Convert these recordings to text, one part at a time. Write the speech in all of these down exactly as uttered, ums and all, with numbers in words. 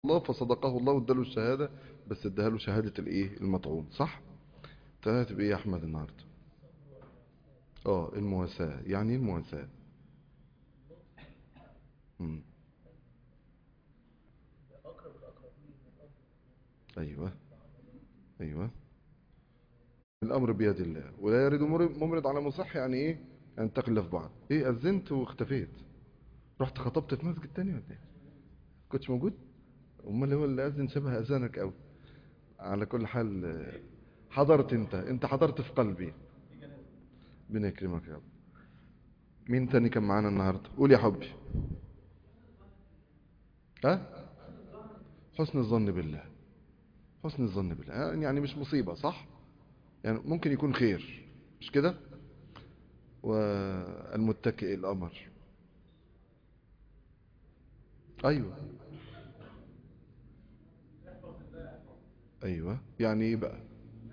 الله فصدقه الله واداله الشهادة، بس اداها له شهادة الايه المطعون. صح؟ تلاتة بايه يا احمد النهاردة؟ اه المواساة. يعني ايه المواساة؟ مم. ايوه ايوه. الامر بيد الله ولا يريد ممرض على مصح. يعني ايه؟ يعني تخلف بعض. ايه اذنت واختفيت، رحت خطبت في مسجد تاني ولا ايه؟ كنتش موجود؟ امال هو اللي اذن شبه اذانك قوي. على كل حال آه، حضرت. انت انت حضرت في قلبي. ربنا يكرمك يا رب. مين تاني كان معانا النهارده؟ قول يا حبي. ها؟ حسن الظن بالله. حسن الظن بالله يعني مش مصيبة، صح؟ يعني ممكن يكون خير، مش كده؟ والمتكئ الأمر. أيوة أيوة. يعني إيه بقى؟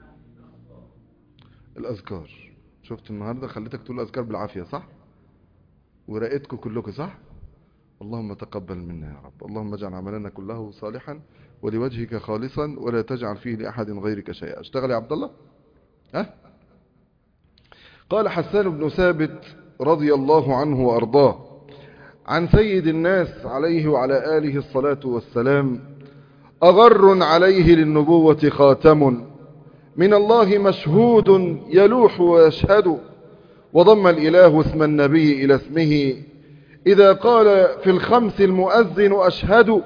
الأذكار. شفت النهاردة خليتك تقول الأذكار بالعافية، صح؟ ورأيتكم كلكم، صح؟ اللهم تقبل منا يا رب. اللهم اجعل عملنا كله صالحا ولوجهك خالصا ولا تجعل فيه لأحد غيرك شيئا. اشتغل يا عبد الله. ها؟ قال حسان بن ثابت رضي الله عنه وأرضاه عن سيد الناس عليه وعلى آله الصلاة والسلام: أغر عليه للنبوة خاتم من الله مشهود يلوح ويشهد. وضم الإله اسم النبي إلى اسمه إذا قال في الخمس المؤذن أشهد.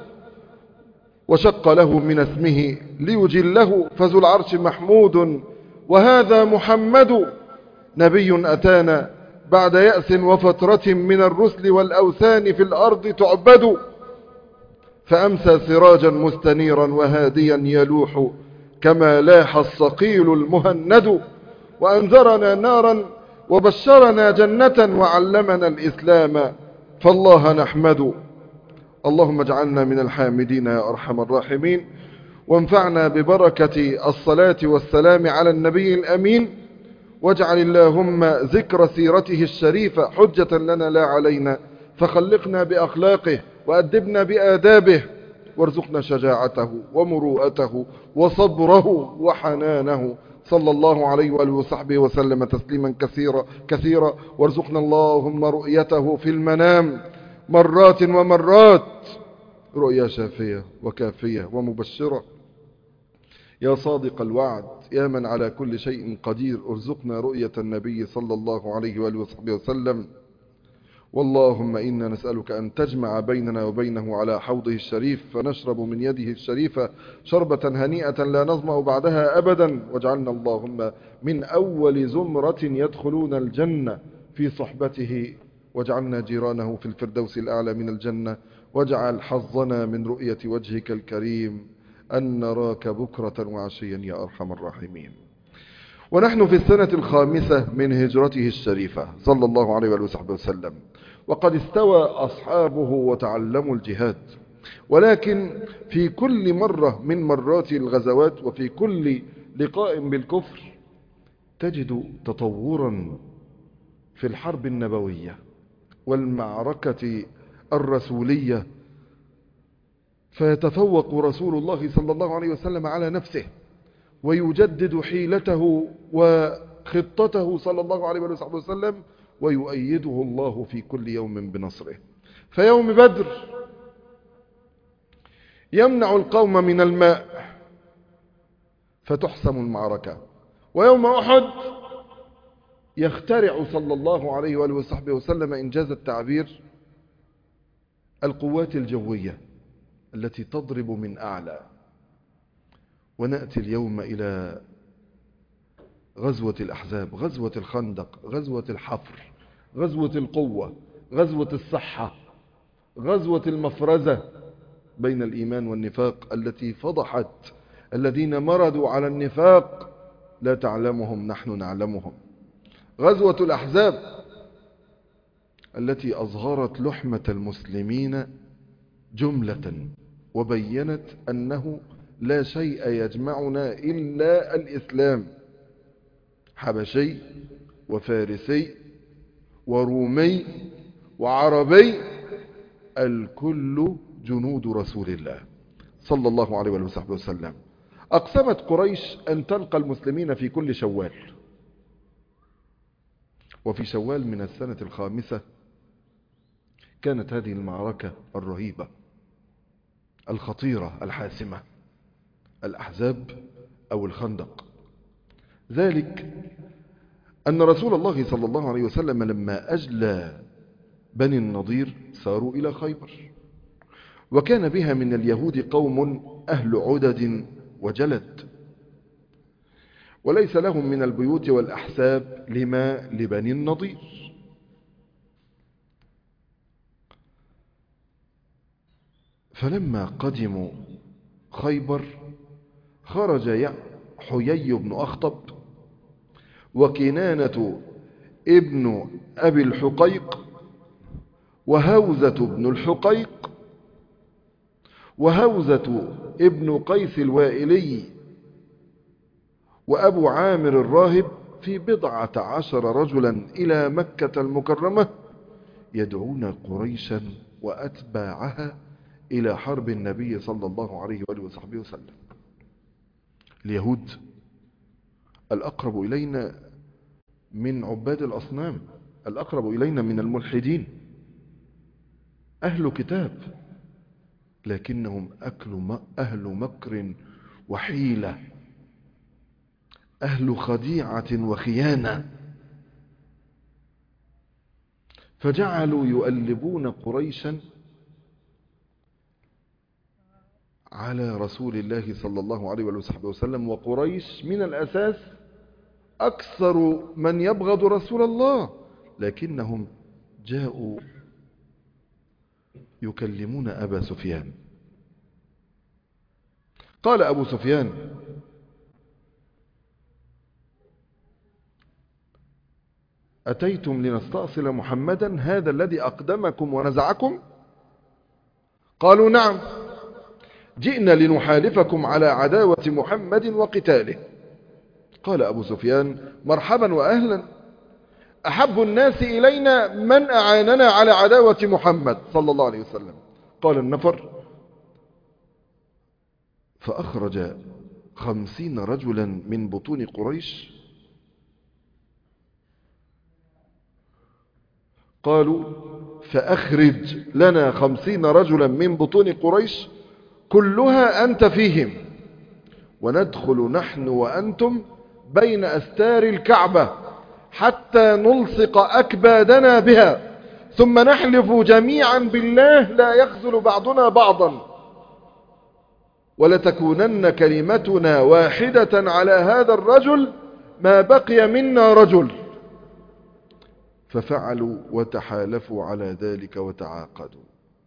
وشق له من اسمه ليجله فذو العرش محمود وهذا محمد. نبي أتانا بعد يأس وفترة من الرسل والأوثان في الأرض تعبد. فأمسى سراجا مستنيرا وهاديا يلوح كما لاح الصقيل المهند. وأنذرنا نارا وبشرنا جنة وعلمنا الإسلام فالله نحمد. اللهم اجعلنا من الحامدين يا أرحم الراحمين، وانفعنا ببركة الصلاة والسلام على النبي الأمين، واجعل اللهم ذكر سيرته الشريفة حجة لنا لا علينا، فخلقنا بأخلاقه وأدبنا بآدابه، وارزقنا شجاعته ومروءته وصبره وحنانه، صلى الله عليه وآله وصحبه وسلم تسليما كثيرا كثيرا. وارزقنا اللهم رؤيته في المنام مرات ومرات، رؤيا شافية وكافية ومبشرة. يا صادق الوعد يا من على كل شيء قدير، ارزقنا رؤية النبي صلى الله عليه وآله وصحبه وسلم. واللهم إنا نسألك أن تجمع بيننا وبينه على حوضه الشريف فنشرب من يده الشريفة شربة هنيئة لا نظمأ بعدها أبدا. واجعلنا اللهم من أول زمرة يدخلون الجنة في صحبته، واجعلنا جيرانه في الفردوس الأعلى من الجنة. واجعل حظنا من رؤية وجهك الكريم أن نراك بكرة وعشيا يا أرحم الراحمين. ونحن في السنة الخامسة من هجرته الشريفة صلى الله عليه وآله وسلم، وقد استوى أصحابه وتعلموا الجهاد. ولكن في كل مرة من مرات الغزوات وفي كل لقاء بالكفر تجد تطورا في الحرب النبوية والمعركة الرسولية، فيتفوق رسول الله صلى الله عليه وسلم على نفسه ويجدد حيلته وخطته صلى الله عليه وسلم، ويؤيده الله في كل يوم بنصره. فيوم بدر يمنع القوم من الماء فتحسم المعركة، ويوم أحد يخترع صلى الله عليه وآله وصحبه وسلم إنجاز التعبير القوات الجوية التي تضرب من أعلى. ونأتي اليوم إلى غزوة الأحزاب، غزوة الخندق، غزوة الحفر، غزوة القوة، غزوة الصحة، غزوة المفرزة بين الإيمان والنفاق التي فضحت الذين مردوا على النفاق، لا تعلمهم نحن نعلمهم. غزوة الأحزاب التي أظهرت لحمة المسلمين جملة وبينت أنه لا شيء يجمعنا إلا الإسلام. حبشي وفارسي ورومي وعربي، الكل جنود رسول الله صلى الله عليه وصحبه وسلم. أقسمت قريش أن تلقى المسلمين في كل شوال، وفي شوال من السنة الخامسة كانت هذه المعركة الرهيبة الخطيرة الحاسمة، الأحزاب أو الخندق. ذلك أن رسول الله صلى الله عليه وسلم لما أجلى بني النضير ساروا إلى خيبر، وكان بها من اليهود قوم أهل عدد وجلد، وليس لهم من البيوت والأحساب لما لبني النضير. فلما قدموا خيبر خرج حيي بن أخطب وكنانة ابن أبي الحقيق وهوزة بن الحقيق وهوزة ابن قيس الوائلي وأبو عامر الراهب في بضعة عشر رجلا إلى مكة المكرمة يدعون قريشا وأتباعها إلى حرب النبي صلى الله عليه وآله وصحبه وسلم. اليهود الأقرب إلينا من عباد الأصنام، الأقرب إلينا من الملحدين، أهل كتاب، لكنهم أهل مكر وحيلة، أهل خديعة وخيانة. فجعلوا يؤلبون قريشا على رسول الله صلى الله عليه وصحبه وسلم، وقريش من الأساس أكثر من يبغض رسول الله، لكنهم جاءوا يكلمون أبا سفيان. قال أبو سفيان: أتيتم لنستأصل محمدا هذا الذي أقدمكم ونزعكم؟ قالوا: نعم، جئنا لنحالفكم على عداوة محمد وقتاله. قال أبو سفيان: مرحبا وأهلا، أحب الناس إلينا من أعاننا على عداوة محمد صلى الله عليه وسلم. قال النفر: فأخرج خمسين رجلا من بطون قريش. قالوا: فأخرج لنا خمسين رجلا من بطون قريش كلها أنت فيهم، وندخل نحن وأنتم بين أستار الكعبة حتى نلصق أكبادنا بها، ثم نحلف جميعا بالله لا يخذل بعضنا بعضا، ولتكونن كلمتنا واحدة على هذا الرجل ما بقي منا رجل. ففعلوا وتحالفوا على ذلك وتعاقدوا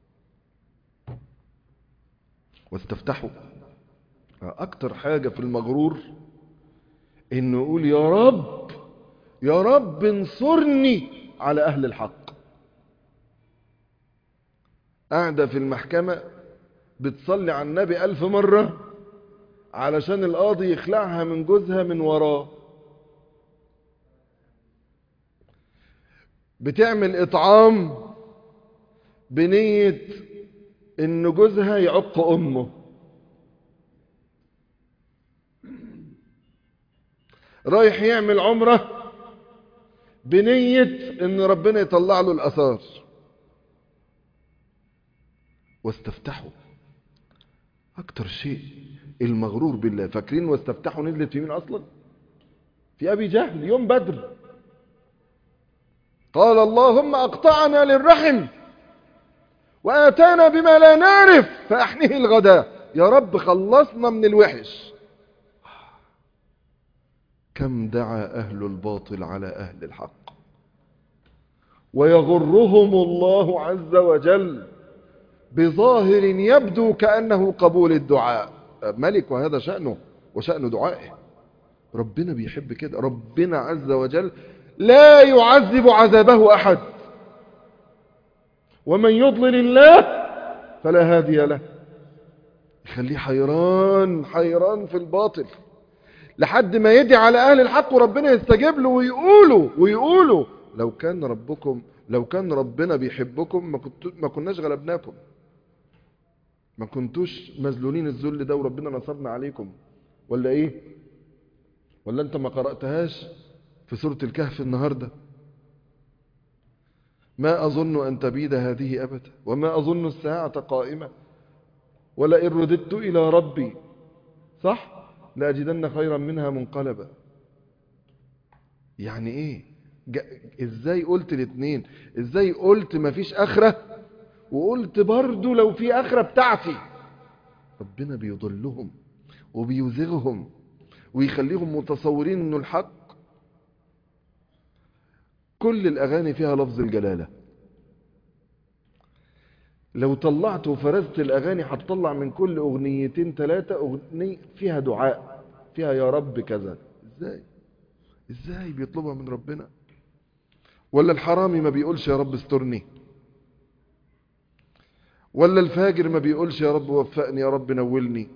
واستفتحوا. أكتر حاجة في المغرور إنه يقول: يا رب يا رب انصرني على أهل الحق. قاعدة في المحكمة بتصلي على النبي ألف مرة علشان القاضي يخلعها من جوزها من وراه. بتعمل إطعام بنية إن جوزها يعق أمه. رايح يعمل عمرة بنية إن ربنا يطلع له الأثار. واستفتحوا. أكتر شيء المغرور بالله. فاكرين واستفتحوا نزلت في مين أصلا؟ في أبي جهل يوم بدر. قال: اللهم أقطعنا للرحم وآتانا بما لا نعرف فأحنه الغداء. يا رب خلصنا من الوحش. كم دعا أهل الباطل على أهل الحق ويغرهم الله عز وجل بظاهر يبدو كأنه قبول الدعاء. ملك وهذا شأنه وشأن دعائه. ربنا بيحب كده. ربنا عز وجل لا يعذب عذابه أحد، ومن يضلل الله فلا هادي له. يخليه حيران حيران في الباطل لحد ما يدعي على أهل الحق وربنا يستجيب له ويقولوا ويقولوا لو كان ربكم لو كان ربنا بيحبكم ما, كنت ما كناش غلبناكم. ما كنتوش مذلولين الذل ده وربنا نصرنا عليكم، ولا ايه؟ ولا انت ما قرأتهاش في سورة الكهف النهاردة؟ ما أظن أن تبيد هذه أبدا وما أظن الساعة قائمة ولئن رددت إلى ربي صح لأجدن خيرا منها منقلبا. يعني ايه؟ ازاي قلت الاثنين؟ ازاي قلت ما فيش آخرة وقلت برضو لو في آخرة بتاعتي؟ ربنا بيضلهم وبيوزغهم ويخليهم متصورين انه الحق. كل الأغاني فيها لفظ الجلالة. لو طلعت وفرزت الأغاني هتطلع من كل أغنيتين ثلاثة أغنية فيها دعاء، فيها يا رب كذا. ازاي ازاي بيطلبها من ربنا؟ ولا الحرامي ما بيقولش يا رب استرني؟ ولا الفاجر ما بيقولش يا رب وفقني، يا رب نولني؟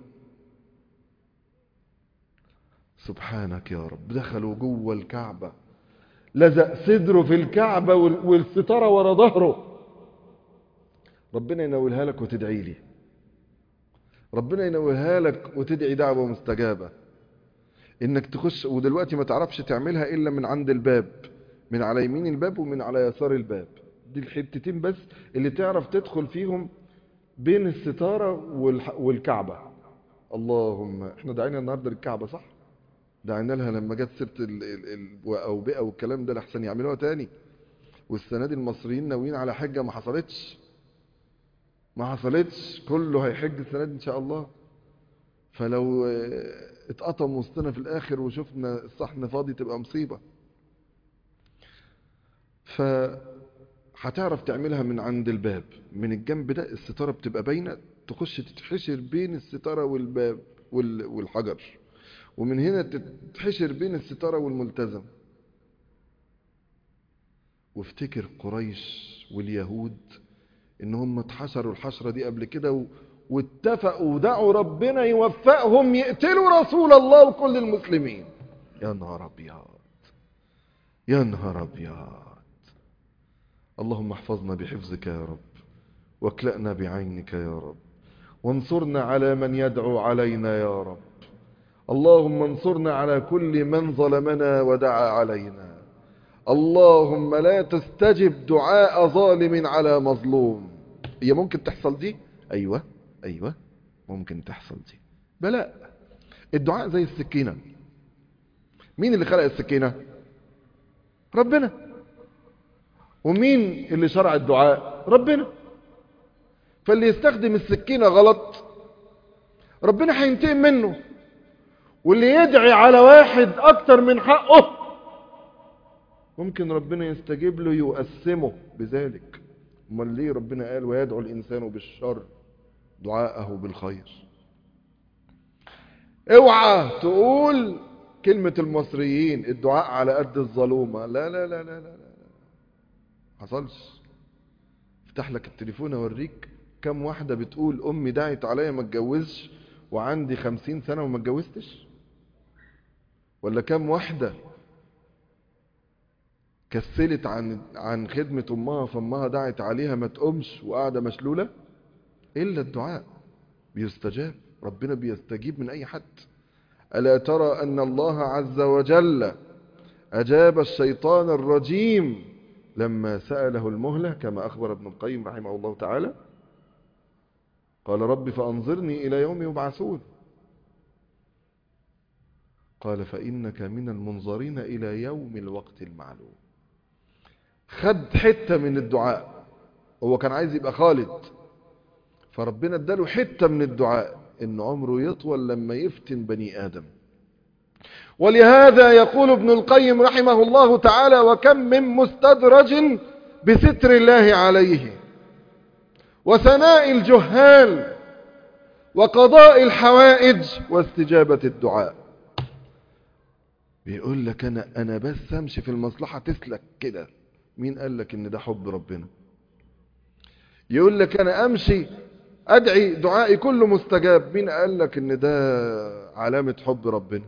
سبحانك يا رب. دخلوا جوه الكعبة، لزق صدره في الكعبة والستارة ورا ظهره. ربنا ينولها لك وتدعي لي، ربنا ينولها لك وتدعي دعوة مستجابة. انك تخش ودلوقتي ما تعرفش تعملها الا من عند الباب، من على يمين الباب ومن على يسار الباب. دي الحتتين بس اللي تعرف تدخل فيهم بين الستارة والكعبة. اللهم احنا دعينا النهاردة للكعبة صح؟ دعينا لها لما جت سيرة الأوبئة والكلام ده لحسن يعملوها تاني. والسنة دي المصريين ناويين على حجة ما حصلتش ما حصلتش كله هيحج السنة دي ان شاء الله. فلو اتقطم وسطنا في الاخر وشفنا الصحن فاضي تبقى مصيبة. فهتعرف تعملها من عند الباب، من الجنب ده الستارة بتبقى باينة، تخش تتحشر بين الستارة والباب والحجر، ومن هنا تتحشر بين الستارة والملتزم. وافتكر قريش واليهود ان هم اتحشروا الحشرة دي قبل كده واتفقوا ودعوا ربنا يوفقهم يقتلوا رسول الله وكل المسلمين. يا نهار ابيض يا نهار ابيض. اللهم احفظنا بحفظك يا رب، واكلأنا بعينك يا رب، وانصرنا على من يدعو علينا يا رب. اللهم انصرنا على كل من ظلمنا ودعا علينا. اللهم لا تستجب دعاء ظالم على مظلوم. هي ممكن تحصل دي؟ ايوه ايوه ممكن تحصل دي. بلاء. الدعاء زي السكينة. مين اللي خلق السكينة؟ ربنا. ومين اللي شرع الدعاء؟ ربنا. فاللي يستخدم السكينة غلط ربنا هينتقم منه، واللي يدعي على واحد اكتر من حقه ممكن ربنا يستجيب له يقسمه بذلك. امال ليه ربنا قال ويدعو الانسان بالشر دعاءه بالخير؟ اوعى تقول كلمة المصريين الدعاء على قد الظلومة. لا لا لا لا لا لا حصلش. افتح لك التليفون اوريك كم واحدة بتقول امي دعت عليا ما اتجوزش وعندي خمسين سنة وما اتجوزتش. ولا كم واحدة كسلت عن عن خدمة امها فامها دعت عليها ما تقومش وقاعدة مشلولة. الا الدعاء بيستجاب. ربنا بيستجيب من اي حد. ألا ترى أن الله عز وجل أجاب الشيطان الرجيم لما سأله المهلة كما أخبر ابن القيم رحمه الله تعالى؟ قال رب فأنظرني إلى يوم يبعثون. قال فإنك من المنظرين إلى يوم الوقت المعلوم. خد حتة من الدعاء. هو كان عايز يبقى خالد، فربنا اداله حتة من الدعاء إن عمره يطول لما يفتن بني آدم. ولهذا يقول ابن القيم رحمه الله تعالى وكم من مستدرج بستر الله عليه وثناء الجهال وقضاء الحوائج واستجابة الدعاء. بيقول لك أنا, أنا بس أمشي في المصلحة تسلك كده. مين قال لك إن ده حب ربنا؟ يقول لك أنا أمشي أدعي دعائي كله مستجاب. مين قال لك إن ده علامة حب ربنا؟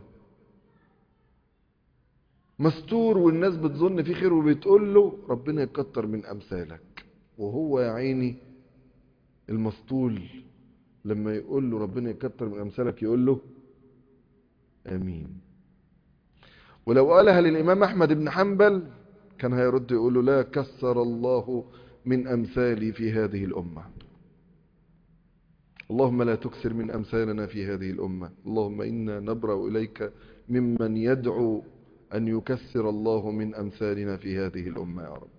مستور والناس بتظن فيه خير وبتقول له ربنا يكتر من أمثالك، وهو يا عيني المسطول لما يقول له ربنا يكتر من أمثالك يقول له آمين. ولو قالها للإمام أحمد بن حنبل كان هيرد يقول له لا كسر الله من أمثالي في هذه الأمة. اللهم لا تكسر من أمثالنا في هذه الأمة. اللهم إنا نبرأ إليك ممن يدعو أن يكسر الله من أمثالنا في هذه الأمة يا رب.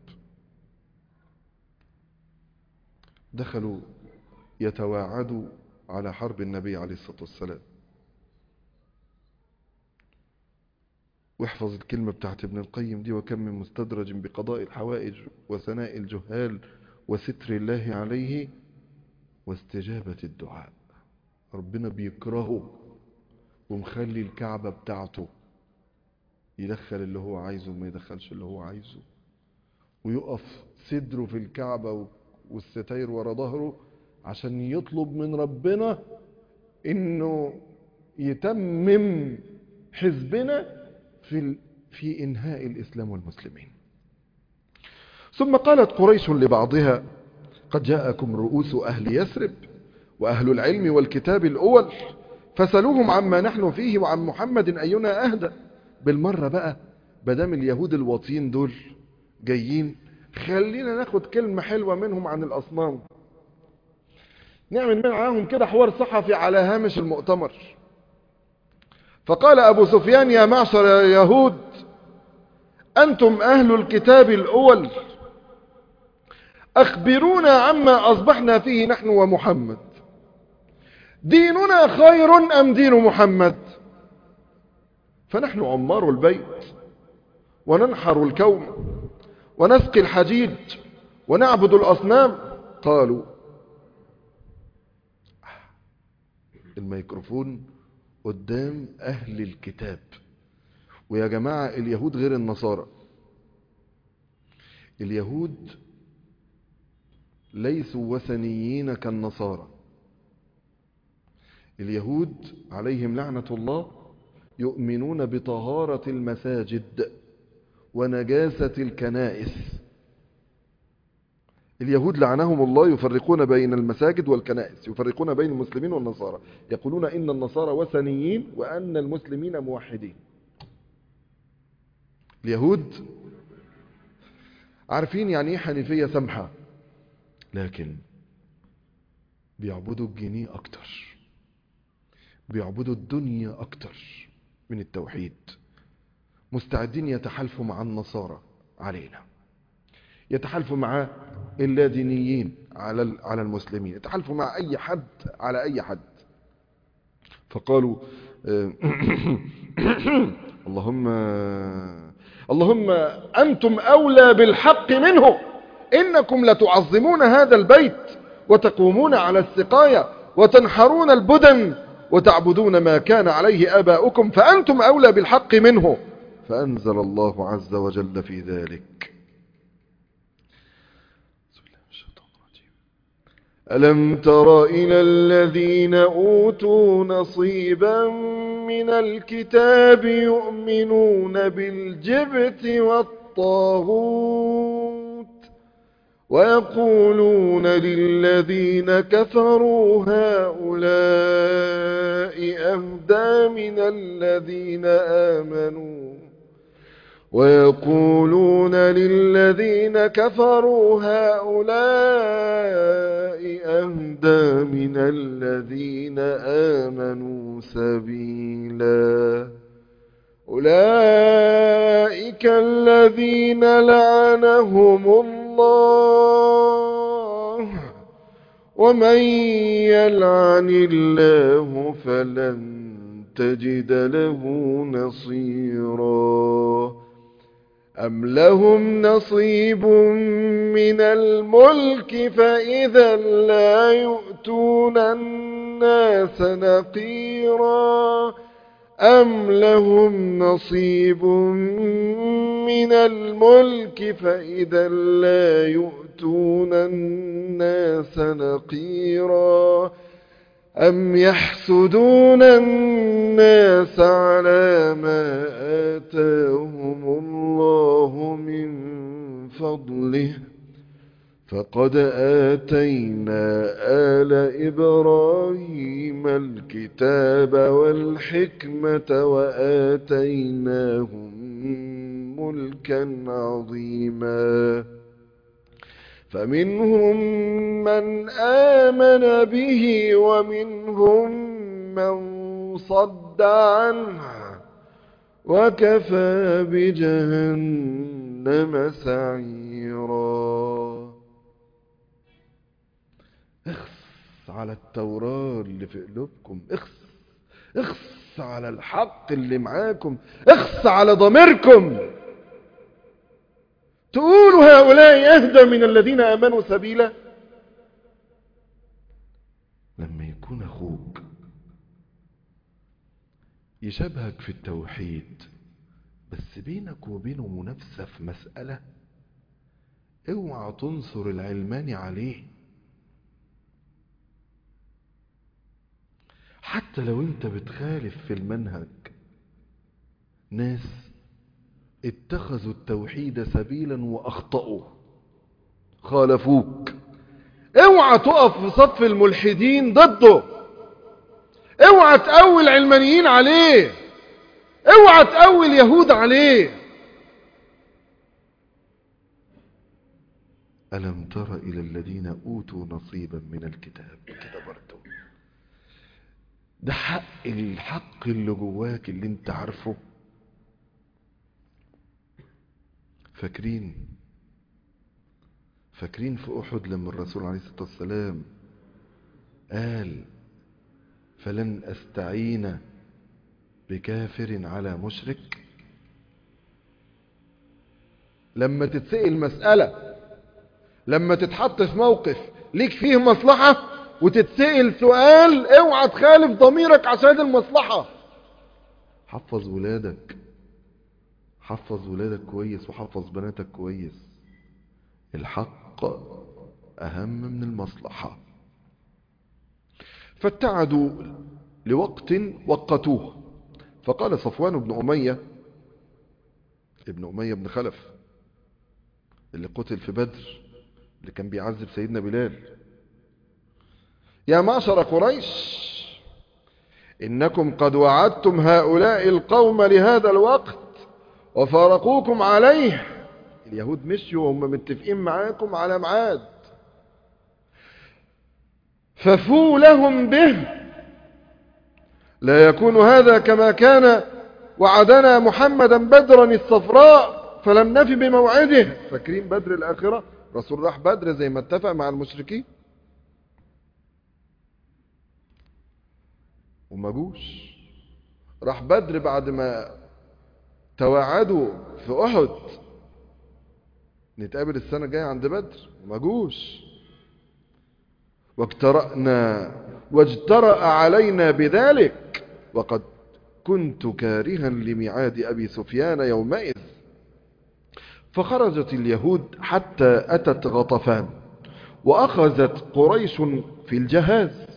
دخلوا يتواعدوا على حرب النبي عليه الصلاة والسلام. واحفظ الكلمة بتاعت ابن القيم دي: وكم من مستدرج بقضاء الحوائج وثناء الجهال وستر الله عليه واستجابة الدعاء. ربنا بيكرهه ومخلي الكعبة بتاعته يدخل اللي هو عايزه وما يدخلش اللي هو عايزه، ويقف صدره في الكعبة والستاير ورا ظهره عشان يطلب من ربنا انه يتمم حزبنا في في انهاء الاسلام والمسلمين. ثم قالت قريش لبعضها: قد جاءكم رؤوس اهل يثرب واهل العلم والكتاب الاول فسألوهم عما نحن فيه وعن محمد اينا اهدى. بالمرة بقى بدام اليهود الواطين دول جايين، خلينا ناخد كلمة حلوة منهم عن الأصنام، نعمل معاهم كده حوار صحفي على هامش المؤتمر. فقال أبو سفيان: يا معشر يهود، أنتم أهل الكتاب الأول، أخبرونا عما أصبحنا فيه نحن ومحمد، ديننا خير أم دين محمد؟ فنحن عمار البيت وننحر الكوم ونسقي الحجيج ونعبد الأصنام. قالوا الميكروفون قدام أهل الكتاب. ويا جماعة اليهود غير النصارى. اليهود ليسوا وثنيين كالنصارى. اليهود عليهم لعنة الله يؤمنون بطهارة المساجد ونجاسة الكنائس. اليهود لعنهم الله يفرقون بين المساجد والكنائس، يفرقون بين المسلمين والنصارى، يقولون إن النصارى وثنيين وأن المسلمين موحدين. اليهود عارفين يعني ايه حنيفية سمحة، لكن بيعبدوا الجنيه أكتر، بيعبدوا الدنيا أكتر من التوحيد. مستعدين يتحالفوا مع النصارى علينا، يتحالفوا مع اللادينيين على على المسلمين، يتحالفوا مع أي حد على أي حد. فقالوا اللهم اللهم أنتم أولى بالحق منه، إنكم لتعظمون هذا البيت وتقومون على السقاية وتنحرون البدن وتعبدون ما كان عليه آباؤكم، فأنتم أولى بالحق منه. فأنزل الله عز وجل في ذلك: ألم تر إلى الذين أوتوا نصيبا من الكتاب يؤمنون بالجبت والطاغوت ويقولون للذين كفروا هؤلاء أهدى من الذين آمنوا ويقولون للذين كفروا هؤلاء أهدى من الذين آمنوا سبيلا. أولئك الذين لعنهم الله ومن يلعن الله فلن تجد له نصيرا. أم لهم نصيب من الملك فإذا لا يؤتون الناس نقيرا. أم لهم نصيب من الملك فإذا لا يؤتون الناس نقيرا. أم يحسدون الناس على ما آتاهم الله من فضله فقد آتينا آل إبراهيم الكتاب والحكمة وآتيناهم ملكا عظيما فمنهم من آمن به ومنهم من صد عنه وكفى بجهنم سعيرا. اخس على التوراة اللي في قلوبكم، اخس اخس على الحق اللي معاكم، اخس على ضميركم. تقولوا هؤلاء أهدى من الذين آمنوا سبيلا. لما يكون أخوك يشبهك في التوحيد بس بينك وبينه منافسة في مسألة، اوعى تنصر العلماني عليه. حتى لو انت بتخالف في المنهج، ناس اتخذوا التوحيد سبيلا واخطأوا، خالفوك، اوعى تقف في صف الملحدين ضده، اوعى تقوي العلمانيين عليه، اوعى تقوي اليهود عليه. ألم تر إلى الذين أوتوا نصيبا من الكتاب، كده برضه ده حق الحق اللي جواك اللي انت عارفه. فاكرين فاكرين في أحد لما الرسول عليه الصلاة والسلام قال فلن أستعين بكافر على مشرك؟ لما تتسأل مسألة، لما تتحط في موقف ليك فيه مصلحة وتتسأل سؤال، اوعى تخالف ضميرك عشان المصلحة. حفظ ولادك، حفظ ولادك كويس وحفظ بناتك كويس. الحق أهم من المصلحة. فابتعدوا لوقت وقتوه. فقال صفوان بن أمية، ابن أمية بن خلف اللي قتل في بدر، اللي كان بيعذب سيدنا بلال: يا معشر قريش، إنكم قد وعدتم هؤلاء القوم لهذا الوقت وفارقوكم عليه. اليهود مشوا وهم متفقين معاكم على ميعاد، ففوا لهم به، لا يكون هذا كما كان وعدنا محمدا بدرا الصفراء فلم نفي بموعده. فاكرين بدر الآخرة؟ رسول راح بدر زي ما اتفق مع المشركين وما جوش. راح بدر بعد ما تواعدوا في أحد نتقابل السنة الجاية عند بدر وما جوش. واجترأنا واجترأ علينا بذلك وقد كنت كارها لميعاد أبي سفيان يومئذ. فخرجت اليهود حتى أتت غطفان، وأخذت قريش في الجهاز،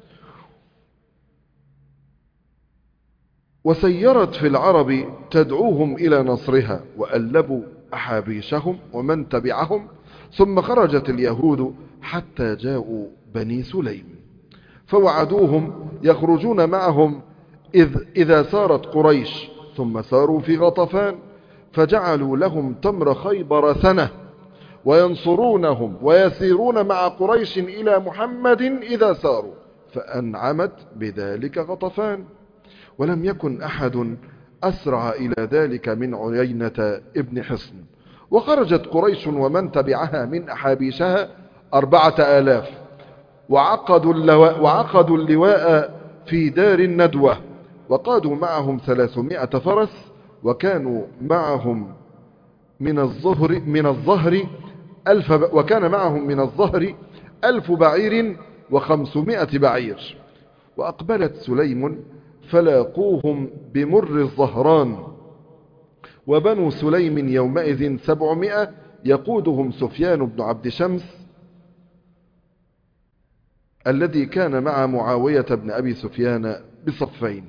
وسيرت في العرب تدعوهم إلى نصرها، وألبوا أحابيشهم ومن تبعهم. ثم خرجت اليهود حتى جاءوا بني سليم، فوعدوهم يخرجون معهم إذ إذا سارت قريش، ثم ساروا في غطفان، فجعلوا لهم تمر خيبر سنة، وينصرونهم ويسيرون مع قريش إلى محمد إذا ساروا، فأنعمت بذلك غطفان. ولم يكن أحد أسرع إلى ذلك من عيينة ابن حصن. وخرجت قريش ومن تبعها من أحابيشها أربعة آلاف، وعقدوا اللواء, وعقدوا اللواء في دار الندوة، وقادوا معهم ثلاثمائة فرس، وكانوا معهم من الظهر من الظهر ألف ب... وكان معهم من الظهر ألف بعير وخمسمائة بعير. وأقبلت سليم فلاقوهم بمر الظهران، وبنو سليم يومئذ سبعمائة، يقودهم سفيان بن عبد شمس الذي كان مع معاوية بن أبي سفيان بصفين.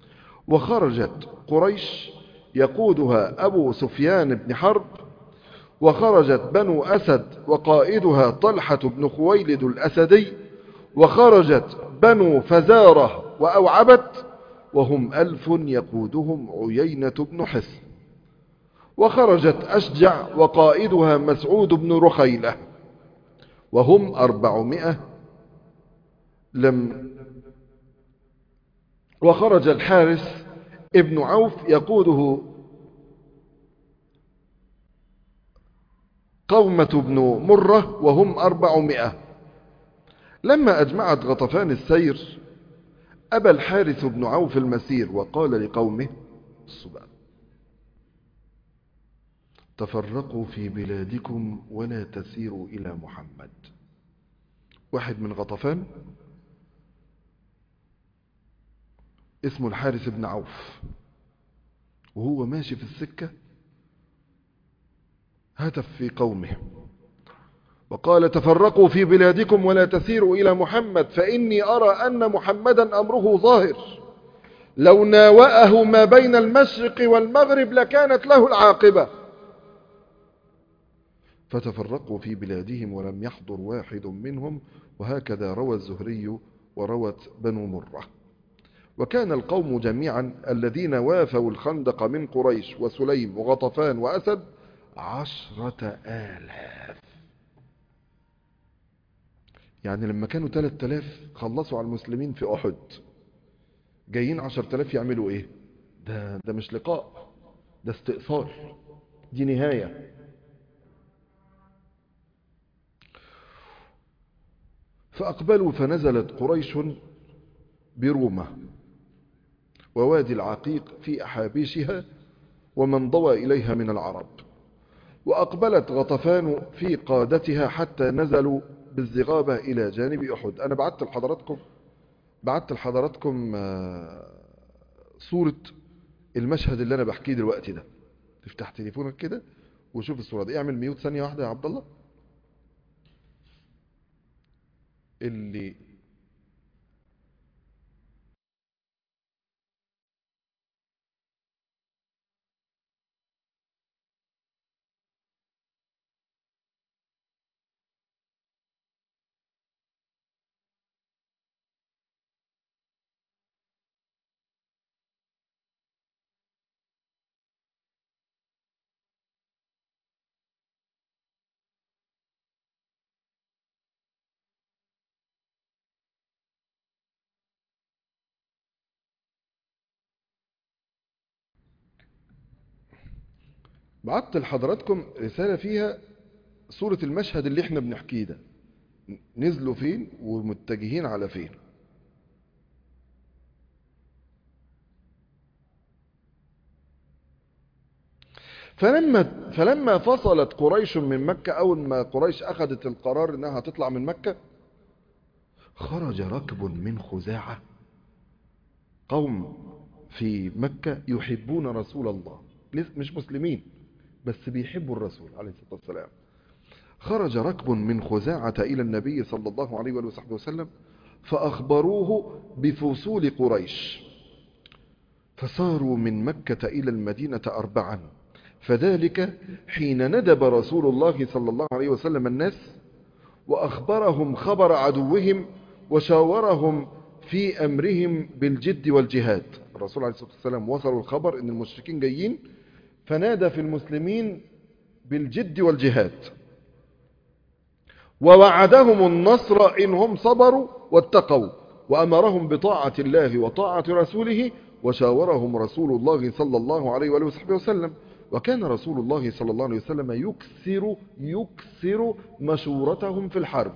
وخرجت قريش يقودها أبو سفيان بن حرب، وخرجت بنو أسد وقائدها طلحة بن خويلد الأسدي، وخرجت بنو فزارة وأوعبت وهم ألف يقودهم عيينة بن حصن، وخرجت أشجع وقائدها مسعود بن رخيلة وهم أربعمائة لم وخرج الحارث ابن عوف يقوده قومة بن مرة وهم أربعمائة. لما أجمعت غطفان السير أبى الحارث بن عوف المسير وقال لقومه: الصبح تفرقوا في بلادكم ولا تسيروا إلى محمد. واحد من غطفان اسمه الحارث بن عوف، وهو ماشي في السكة هتف في قومه وقال: تفرقوا في بلادكم ولا تسيروا إلى محمد، فإني أرى أن محمدا أمره ظاهر، لو ناوأه ما بين المشرق والمغرب لكانت له العاقبة. فتفرقوا في بلادهم ولم يحضر واحد منهم، وهكذا روى الزهري وروت بنو مرة. وكان القوم جميعا الذين وافوا الخندق من قريش وسليم وغطفان وأسد عشرة آلاف. يعني لما كانوا ثلاثة آلاف خلصوا على المسلمين في أحد، جايين عشرة آلاف يعملوا ايه؟ ده, ده مش لقاء، ده استئصال، دي نهاية. فأقبلوا فنزلت قريش برومة ووادي العقيق في أحابيشها ومن ضوى إليها من العرب، وأقبلت غطفان في قادتها حتى نزلوا بالزغابة إلى جانب أحد. أنا بعت لحضراتكم بعت لحضراتكم صورة المشهد اللي أنا بحكيه دلوقتي ده. تفتح تليفونك كده وشوف الصورة دي. اعمل ميوت ثانية واحدة يا عبد الله. اللي بعت لحضراتكم رسالة فيها صورة المشهد اللي احنا بنحكيه ده، نزلوا فين ومتجهين على فين. فلما فلما فصلت قريش من مكة، أول ما قريش أخذت القرار أنها تطلع من مكة، خرج ركب من خزاعة، قوم في مكة يحبون رسول الله، مش مسلمين بس بيحبوا الرسول عليه الصلاة والسلام. خرج ركب من خزاعة إلى النبي صلى الله عليه وصحبه وسلم فأخبروه بفصول قريش، فصاروا من مكة إلى المدينة أربعا. فذلك حين ندب رسول الله صلى الله عليه وسلم الناس وأخبرهم خبر عدوهم وشاورهم في أمرهم بالجد والجهاد. الرسول عليه الصلاة والسلام وصلوا الخبر أن المشركين جايين، فنادى في المسلمين بالجد والجهاد، ووعدهم النصر إنهم صبروا واتقوا، وأمرهم بطاعة الله وطاعة رسوله، وشاورهم رسول الله صلى الله عليه وآله وصحبه وسلم. وكان رسول الله صلى الله عليه وسلم يكثر يكثر مشورتهم في الحرب.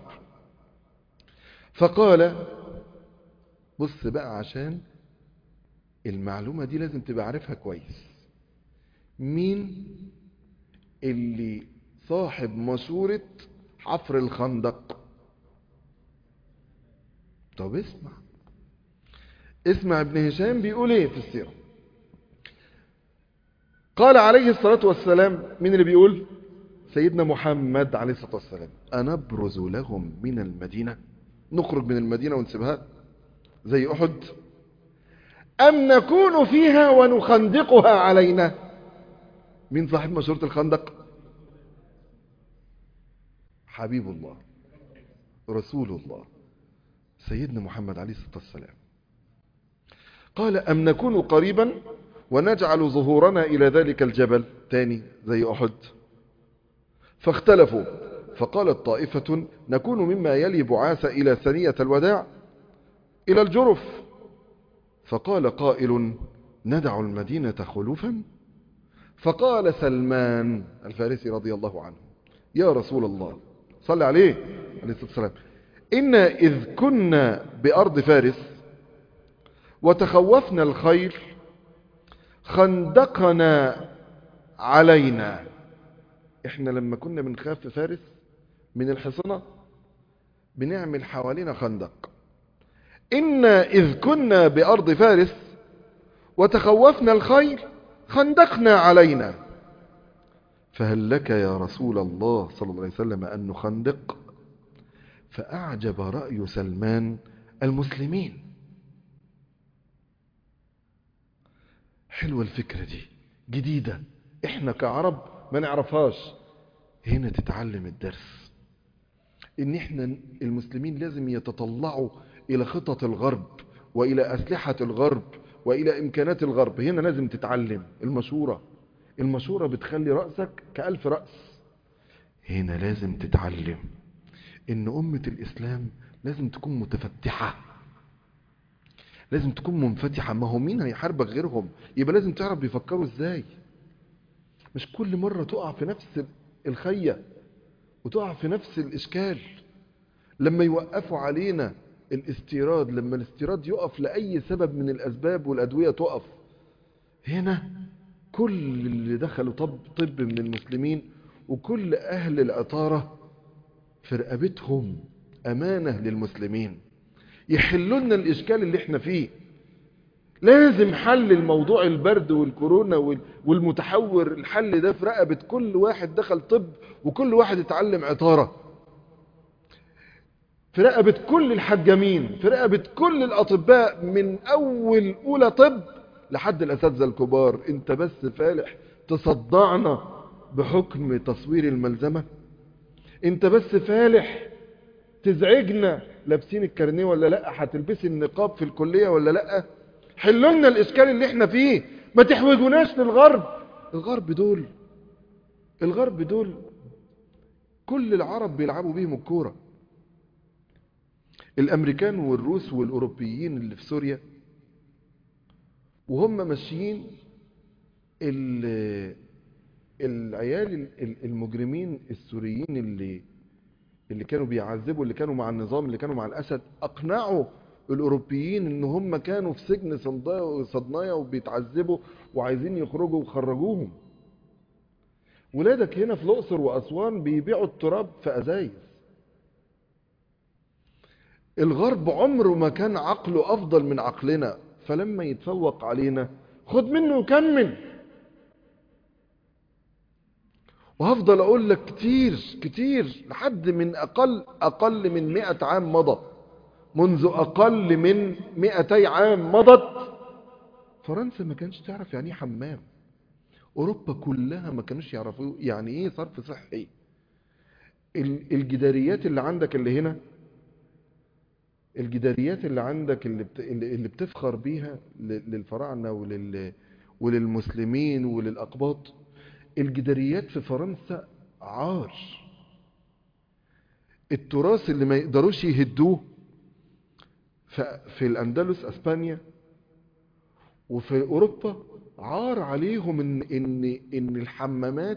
فقال، بص بقى عشان المعلومة دي لازم تبقى عارفها كويس، مين اللي صاحب مشورة حفر الخندق؟ طب اسمع اسمع ابن هشام بيقول ايه في السيرة. قال عليه الصلاة والسلام، مين اللي بيقول؟ سيدنا محمد عليه الصلاة والسلام: أنبرز لهم من المدينة، نخرج من المدينة ونسيبها زي أحد، أم نكون فيها ونخندقها علينا؟ مين صاحب مشورة الخندق؟ حبيب الله رسول الله سيدنا محمد عليه الصلاة والسلام. قال أم نكون قريبا ونجعل ظهورنا إلى ذلك الجبل، تاني زي أحد. فاختلفوا، فقالت طائفة نكون مما يلي بعاث إلى ثنية الوداع إلى الجرف. فقال قائل ندع المدينة خلوفا. فقال سلمان الفارسي رضي الله عنه يا رسول الله صلى عليه عليه الصلاة والسلام إنا إذ كنا بأرض فارس وتخوفنا الخيل خندقنا علينا. احنا لما كنا بنخاف في فارس من الحصنة بنعمل حوالينا خندق. إنا إذ كنا بأرض فارس وتخوفنا الخيل خندقنا علينا. فهل لك يا رسول الله صلى الله عليه وسلم أن نخندق؟ فأعجب رأي سلمان المسلمين. حلوة الفكرة دي، جديدة، احنا كعرب ما نعرفهاش. هنا تتعلم الدرس ان احنا المسلمين لازم يتطلعوا الى خطط الغرب والى اسلحة الغرب والى امكانات الغرب. هنا لازم تتعلم المشورة. المشورة بتخلي رأسك كألف رأس. هنا لازم تتعلم ان امة الاسلام لازم تكون متفتحة، لازم تكون منفتحة. ما هو مين هيحاربك غيرهم؟ يبقى لازم تعرف بيفكروا ازاي. مش كل مرة تقع في نفس الخية وتقع في نفس الاشكال. لما يوقفوا علينا الاستيراد، لما الاستيراد يقف لأي سبب من الأسباب والأدوية تقف، هنا كل اللي دخلوا طب, طب من المسلمين وكل أهل العطارة في رقبتهم أمانة للمسلمين يحلوا لنا الإشكال اللي احنا فيه. لازم حل الموضوع البرد والكورونا والمتحور، الحل ده في رقبة كل واحد دخل طب وكل واحد اتعلم عطارة، في رقبة كل الحجامين، في رقبة كل الأطباء من أول أولى طب لحد الأساتذة الكبار. انت بس فالح تصدعنا بحكم تصوير الملزمة، انت بس فالح تزعجنا لابسين الكارنيه ولا لا، هتلبسي النقاب في الكلية ولا لا. حلوا لنا الإشكال اللي احنا فيه، ما تحوجوناش للغرب. الغرب دول الغرب دول كل العرب بيلعبوا بيهم الكورة. الامريكان والروس والاوروبيين اللي في سوريا وهم ماشيين، العيال المجرمين السوريين اللي اللي كانوا بيعذبوا، اللي كانوا مع النظام، اللي كانوا مع الاسد، اقنعوا الاوروبيين ان هم كانوا في سجن صدنايا وبيتعذبوا وعايزين يخرجوا وخرجوهم. ولادك هنا في الاقصر واسوان بيبيعوا التراب في ازايز. الغرب عمره ما كان عقله افضل من عقلنا، فلما يتفوق علينا خد منه وكمل. وهفضل اقول لك كتير كتير لحد من اقل اقل من مئة عام مضى، منذ اقل من مئتي عام مضت فرنسا ما كانش تعرف يعني ايه حمام. اوروبا كلها ما كانوش يعرفوا يعني ايه صرف صحي. الجداريات اللي عندك اللي هنا، الجداريات اللي عندك اللي بت... اللي بتفخر بيها للفراعنه ولل وللمسلمين وللاقباط، الجداريات في فرنسا عار. التراث اللي ما يقدروش يهدوه في الاندلس اسبانيا وفي اوروبا عار عليهم ان ان ان الحمامات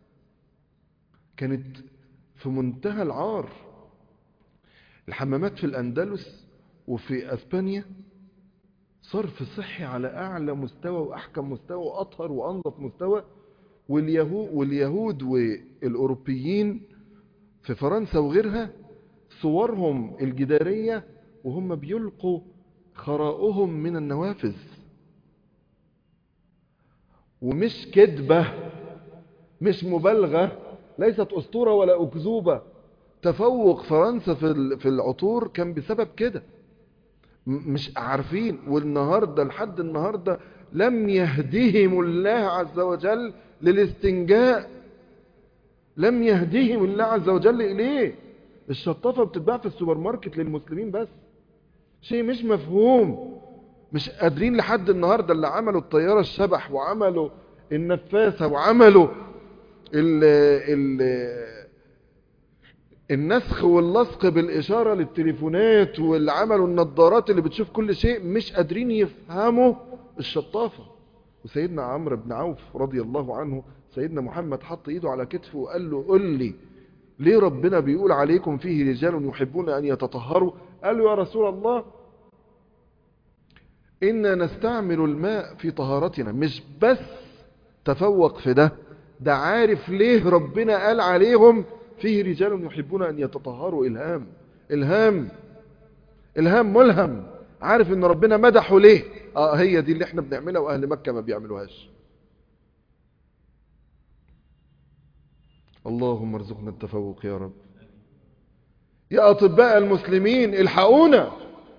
كانت في منتهى العار. الحمامات في الاندلس وفي اسبانيا صرف صحي على اعلى مستوى واحكم مستوى واطهر وانظف مستوى. واليهود واليهود والاوروبيين في فرنسا وغيرها صورهم الجدارية وهم بيلقوا خراؤهم من النوافذ. ومش كذبة، مش مبالغة، ليست اسطورة ولا اكذوبة. تفوق فرنسا في العطور كان بسبب كده، مش عارفين. والنهاردة لحد النهاردة لم يهديهم الله عز وجل للاستنجاء، لم يهديهم الله عز وجل إليه. الشطافة بتتباع في السوبر ماركت للمسلمين بس، شيء مش مفهوم. مش قادرين لحد النهاردة اللي عملوا الطيارة الشبح وعملوا النفاسة وعملوا ال ال النسخ واللصق بالإشارة للتليفونات، واللي عملوا النظارات اللي بتشوف كل شيء، مش قادرين يفهموا الشطافة. وسيدنا عمرو بن عوف رضي الله عنه، سيدنا محمد حط ايده على كتفه وقال له قل لي ليه ربنا بيقول عليكم فيه رجال يحبون أن يتطهروا؟ قال له يا رسول الله إنا نستعمل الماء في طهارتنا. مش بس تفوق في ده، ده عارف ليه ربنا قال عليهم فيه رجال يحبون أن يتطهروا. إلهام إلهام إلهام ملهم. عارف إن ربنا مدحه ليه. آه هي دي اللي احنا بنعملها وأهل مكة ما بيعملوهاش. اللهم ارزقنا التفوق يا رب. يا أطباء المسلمين الحقونا،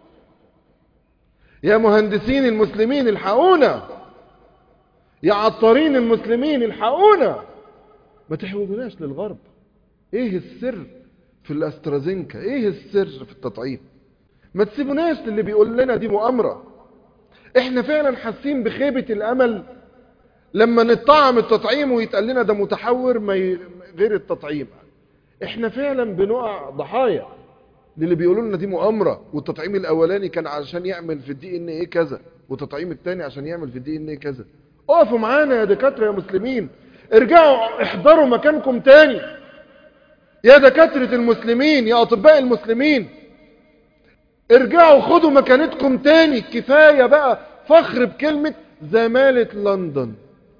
يا مهندسين المسلمين الحقونا، يا عطارين المسلمين الحقونا. ما تحولوناش للغرب. ايه السر في الاسترازينكا؟ ايه السر في التطعيم؟ ما تسيبوناش للي بيقول لنا دي مؤامرة. احنا فعلا حاسين بخيبة الامل لما نطعم التطعيم ويتقال لنا ده متحور ما ي... غير التطعيم. احنا فعلا بنقع ضحايا للي بيقولوا لنا دي مؤامرة، والتطعيم الاولاني كان عشان يعمل في الدي ان ايه كذا، والتطعيم الثاني عشان يعمل في الدي ان ايه كذا. اقفوا معانا يا دكاترة يا مسلمين، ارجعوا احضروا مكانكم تاني يا دكاترة المسلمين، يا اطباء المسلمين، ارجعوا خدوا مكانتكم تاني. كفاية بقى فخر بكلمة زمالة لندن.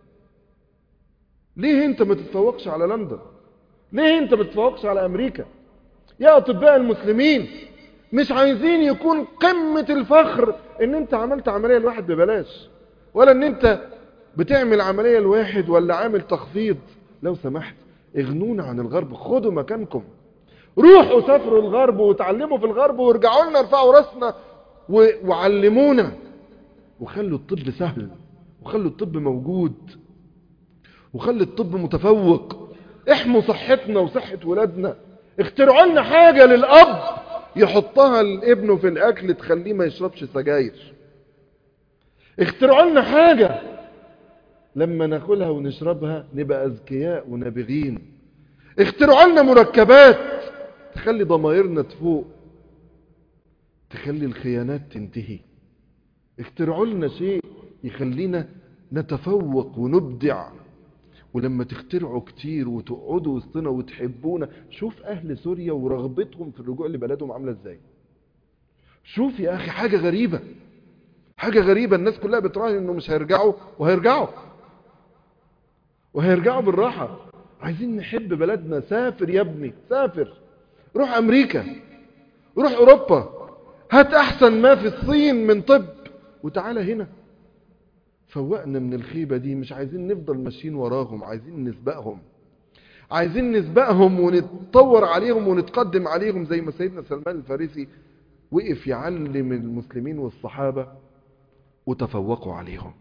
ليه انت ما تتفوقش على لندن؟ ليه انت ما تتفوقش على امريكا؟ يا اطباء المسلمين مش عايزين يكون قمة الفخر ان انت عملت عملية الواحد ببلاش، ولا ان انت بتعمل عملية الواحد ولا عامل تخفيض. لو سمحت اغنونا عن الغرب، خدوا مكانكم، روحوا سافروا الغرب وتعلموا في الغرب وارجعوا لنا ارفعوا راسنا وعلمونا، وخلوا الطب سهل، وخلوا الطب موجود، وخلوا الطب متفوق. احموا صحتنا وصحة ولادنا. اخترعوا لنا حاجة للأب يحطها لابنه في الأكل تخليه ما يشربش سجاير. اخترعوا لنا حاجة لما ناكلها ونشربها نبقى أذكياء ونابغين. اخترعوا لنا مركبات تخلي ضمائرنا تفوق، تخلي الخيانات تنتهي. اخترعوا لنا شيء يخلينا نتفوق ونبدع. ولما تخترعوا كتير وتقعدوا وسطنا وتحبونا، شوف اهل سوريا ورغبتهم في الرجوع لبلدهم عامله ازاي. شوف يا اخي حاجه غريبه، حاجه غريبه. الناس كلها بتراهن انه مش هيرجعوا، وهيرجعوا وهيرجعوا بالراحه. عايزين نحب بلدنا. سافر يا ابني، سافر، روح امريكا، روح اوروبا، هات احسن ما في الصين من طب وتعالى هنا. فوقنا من الخيبة دي. مش عايزين نفضل ماشيين وراهم، عايزين نسبقهم، عايزين نسبقهم ونتطور عليهم ونتقدم عليهم زي ما سيدنا سلمان الفارسي وقف يعلم المسلمين والصحابة وتفوقوا عليهم.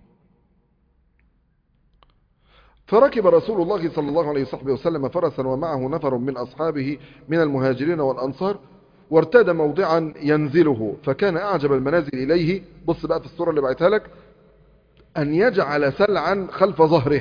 فركب رسول الله صلى الله عليه وسلم فرسا ومعه نفر من أصحابه من المهاجرين والأنصار، وارتاد موضعا ينزله، فكان أعجب المنازل إليه. بص بقى في الصورة اللي بعتها لك، أن يجعل سلعا خلف ظهره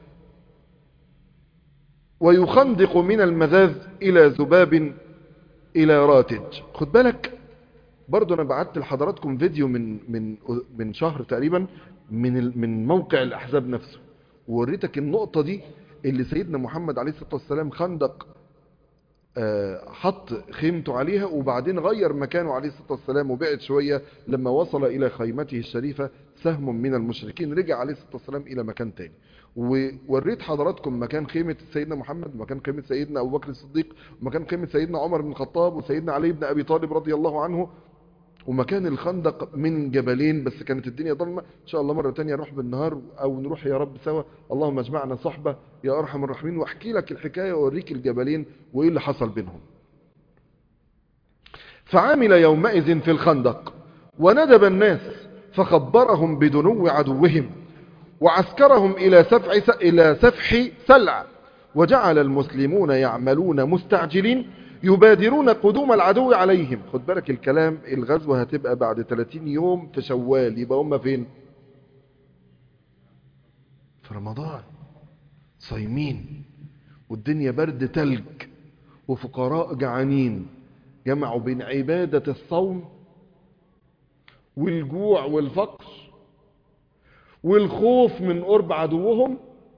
ويخندق من المذاذ إلى ذباب إلى راتج. خد بالك برضو أنا بعت لحضراتكم فيديو من من من شهر تقريبا من من موقع الأحزاب نفسه، ووريتك النقطة دي اللي سيدنا محمد عليه الصلاة والسلام خندق حط خيمته عليها، وبعدين غير مكانه عليه الصلاة والسلام وبعد شوية. لما وصل إلى خيمته الشريفة سهم من المشركين رجع عليه الصلاة والسلام إلى مكان تاني. ووريت حضراتكم مكان خيمة سيدنا محمد، مكان خيمة سيدنا أبو بكر الصديق، ومكان خيمة سيدنا عمر بن الخطاب وسيدنا علي بن أبي طالب رضي الله عنه، ومكان الخندق من جبلين. بس كانت الدنيا ضلمة. إن شاء الله مرة تانية نروح بالنهار أو نروح يا رب سوا. اللهم اجمعنا صحبة يا أرحم الراحمين، واحكي لك الحكاية وأوريك الجبلين وإيه اللي حصل بينهم. فعمل يومئذ في الخندق وندب الناس فخبرهم بدنو عدوهم وعسكرهم إلى سفح إلى سفح سلع وجعل المسلمون يعملون مستعجلين يبادرون قدوم العدو عليهم. خد بالك الكلام، الغزوة هتبقى بعد ثلاثين يوم في شوال، يبقى هم فين؟ في رمضان، صايمين والدنيا برد تلج وفقراء جعانين، جمعوا بين عبادة الصوم والجوع والفقر والخوف من قرب عدوهم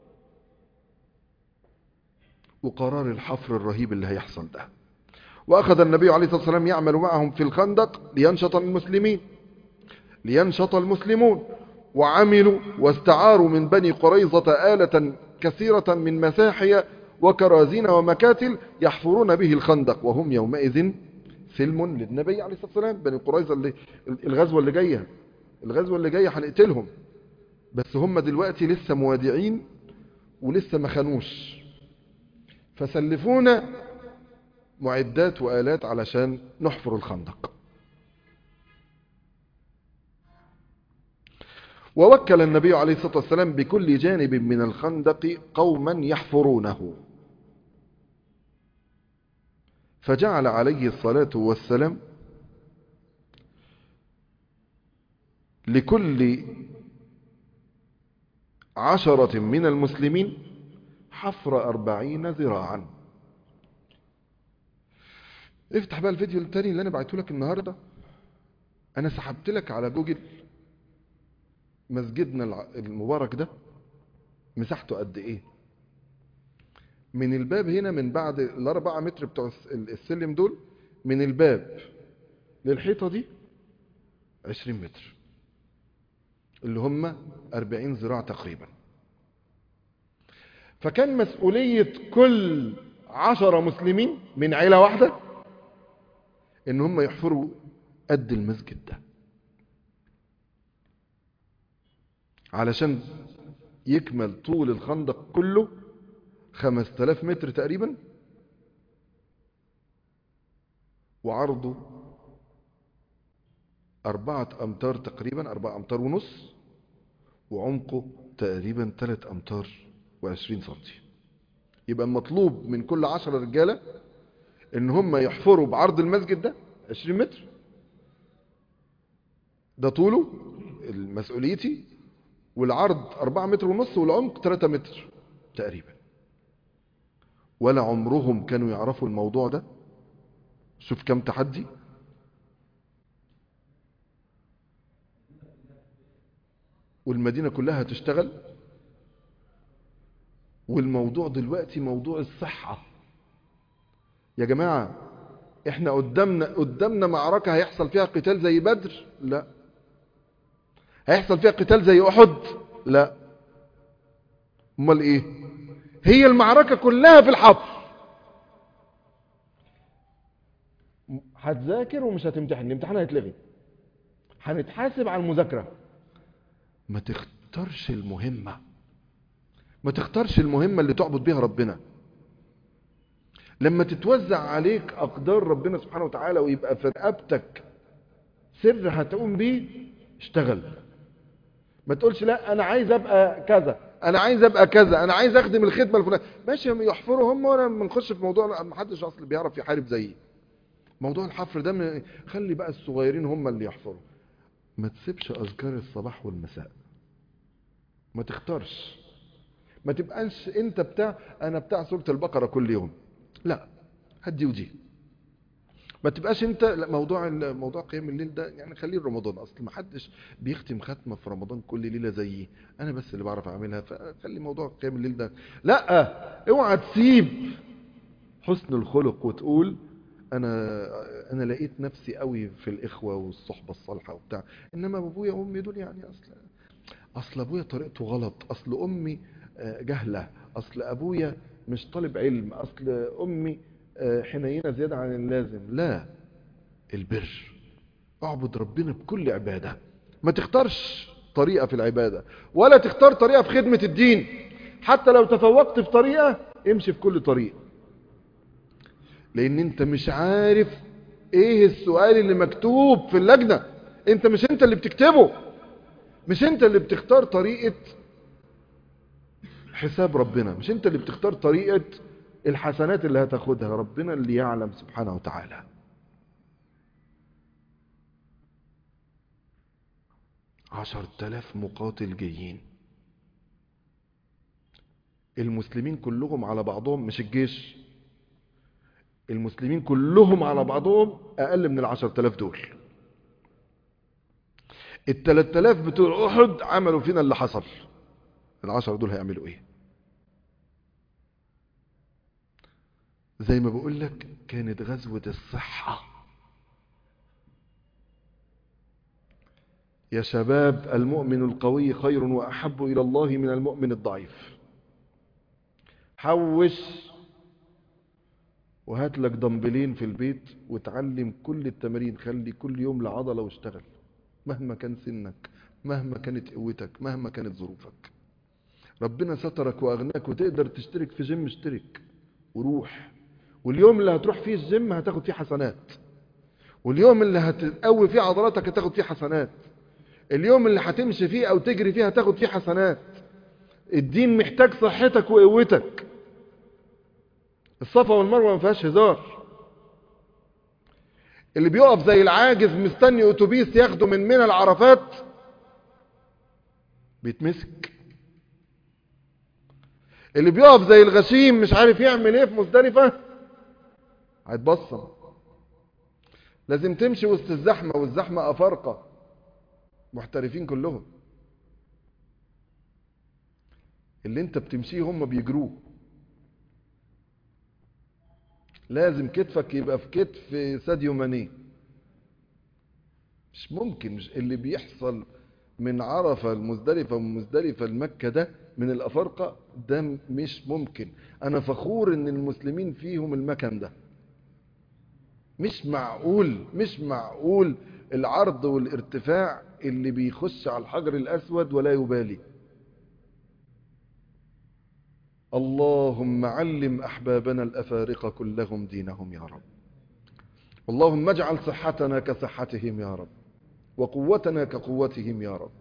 وقرار الحفر الرهيب اللي هيحصل ده. وأخذ النبي عليه الصلاة والسلام يعمل معهم في الخندق لينشط المسلمين لينشط المسلمون وعملوا واستعاروا من بني قريظة آلة كثيرة من مساحية وكرازين ومكاتل يحفرون به الخندق، وهم يومئذ سلم للنبي عليه الصلاة والسلام. بني قريظة اللي الغزوة اللي جاية الغزوة اللي جاية هنقتلهم، بس هم دلوقتي لسه موادعين ولسه ما خانوش، فسلفونا معدات وآلات علشان نحفر الخندق. ووكل النبي عليه الصلاة والسلام بكل جانب من الخندق قوما يحفرونه، فجعل عليه الصلاة والسلام لكل عشرة من المسلمين حفر أربعين ذراعا. افتح بقى الفيديو التاني اللي انا بعته لك النهاردة. انا سحبت لك على جوجل مسجدنا المبارك ده مساحته قد ايه. من الباب هنا، من بعد الاربعة متر بتوع السلم دول، من الباب للحيطة دي عشرين متر، اللي هم أربعين ذراع تقريبا. فكان مسؤولية كل عشرة مسلمين من عيلة واحدة ان هم يحفروا قد المسجد ده علشان يكمل طول الخندق كله خمسة آلاف متر تقريبا، وعرضه أربعة أمتار تقريبا، أربعة أمتار ونص، وعمقه تقريبا ثلاث أمتار وعشرين سنتي. يبقى المطلوب من كل عشرة رجالة ان هم يحفروا بعرض المسجد ده عشرين متر، ده طوله المسؤوليتي، والعرض أربعة متر ونص، والعمق ثلاثة متر تقريبا. ولا عمرهم كانوا يعرفوا الموضوع ده. شوف كم تحدي. والمدينة كلها هتشتغل. والموضوع دلوقتي موضوع الصحة يا جماعة. احنا قدامنا قدامنا معركة هيحصل فيها قتال زي بدر؟ لا. هيحصل فيها قتال زي احد؟ لا. امال ايه؟ هي المعركة كلها في الحفر. هتذاكر ومش هتمتحن، الامتحان هيتلغي، هنتحاسب على المذاكرة. ما تختارش المهمة، ما تختارش المهمة اللي تعبد بيها ربنا. لما تتوزع عليك أقدار ربنا سبحانه وتعالى ويبقى في رقبتك سر هتقوم بيه، اشتغل. ما تقولش لا أنا عايز أبقى كذا، أنا عايز أبقى كذا، أنا عايز أخدم الخدمة الفلانية. ماشي يحفروا هم، وأنا بنخش في موضوع ما حدش أصلا بيعرف يحارب زيي. موضوع الحفر ده من... خلي بقى الصغيرين هم اللي يحفروا. ما تسيبش أذكار الصباح والمساء، ما تختارش. ما تبقاش أنت بتاع أنا بتاع سورة البقرة كل يوم، لا، هدي ودي. ما تبقاش انت موضوع موضوع قيام الليل ده يعني خليه رمضان. اصل ما حدش بيختم ختمه في رمضان كل ليله زيي، انا بس اللي بعرف اعملها، فخلي موضوع قيام الليل ده. لا، اوعى تسيب حسن الخلق وتقول انا انا لقيت نفسي قوي في الاخوه والصحبه الصالحه وبتاع، انما ابويا وامي دول يعني اصل اصل ابويا طريقته غلط، اصل امي جهله، اصل ابويا مش طالب علم، اصل امي حنينه زياده عن اللازم. لا، البر، اعبد ربنا بكل عباده. ما تختارش طريقه في العباده، ولا تختار طريقه في خدمه الدين. حتى لو تفوقت في طريقه، امشي في كل طريق، لان انت مش عارف ايه السؤال اللي مكتوب في اللجنه. انت مش انت اللي بتكتبه، مش انت اللي بتختار طريقه حساب ربنا، مش انت اللي بتختار طريقة الحسنات اللي هتاخدها، ربنا اللي يعلم سبحانه وتعالى. عشر تلاف مقاتل جايين، المسلمين كلهم على بعضهم، مش الجيش، المسلمين كلهم على بعضهم اقل من العشر تلاف دول. التلات تلاف بتوع احد عملوا فينا اللي حصل، العشر دول هيعملوا ايه؟ زي ما بقول لك كانت غزوة الصحة. يا شباب، المؤمن القوي خير واحب الى الله من المؤمن الضعيف. حوش وهات لك دمبلين في البيت وتعلم كل التمارين، خلي كل يوم لعضلة واشتغل، مهما كان سنك، مهما كانت قوتك، مهما كانت ظروفك. ربنا سترك واغناك وتقدر تشترك في جيم، اشترك وروح. واليوم اللي هتروح فيه الجيم هتاخد فيه حسنات، واليوم اللي هتقوي فيه عضلاتك هتاخد فيه حسنات، اليوم اللي هتمشي فيه او تجري فيه هتاخد فيه حسنات. الدين محتاج صحتك وقوتك. الصفا والمروه ما فيهاش هزار. اللي بيقف زي العاجز مستني اتوبيس ياخده من منى العرفات بيتمسك. اللي بيقف زي الغشيم مش عارف يعمل ايه في مزدلفه هيتبصم. لازم تمشي وسط الزحمه، والزحمه افارقه محترفين كلهم. اللي انت بتمشيه هم بيجروه. لازم كتفك يبقى في كتف ساديو ماني. مش ممكن، مش اللي بيحصل من عرفة المزدلفة ومن مزدلفة المكة ده من الأفارقة ده مش ممكن. أنا فخور إن المسلمين فيهم المكان ده. مش معقول، مش معقول العرض والارتفاع اللي بيخش على الحجر الأسود ولا يبالي. اللهم علم أحبابنا الأفارقة كلهم دينهم يا رب. اللهم اجعل صحتنا كصحتهم يا رب، وقوتنا كقوتهم يا رب.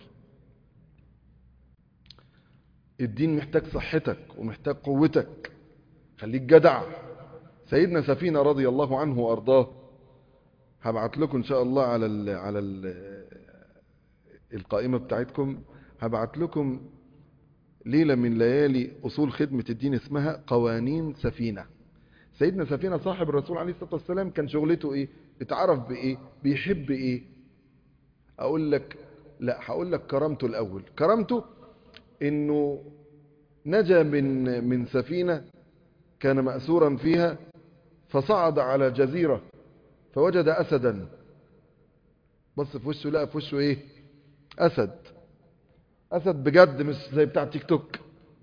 الدين محتاج صحتك ومحتاج قوتك. خليك جدع. سيدنا سفينة رضي الله عنه وأرضاه، هبعت لكم إن شاء الله على ال على ال القائمة بتاعتكم، هبعت لكم ليلة من ليالي أصول خدمة الدين اسمها قوانين سفينة. سيدنا سفينة صاحب الرسول عليه الصلاة والسلام كان شغلته إيه؟ اتعرف بإيه؟ بيحب إيه؟ أقول لك لا، هقول لك كرامته الأول. كرامته إنه نجا من من سفينة كان مأسورا فيها، فصعد على جزيرة فوجد أسدا. بص في وشه، لقى في وشه إيه؟ أسد. أسد بجد، مش زي بتاع تيك توك.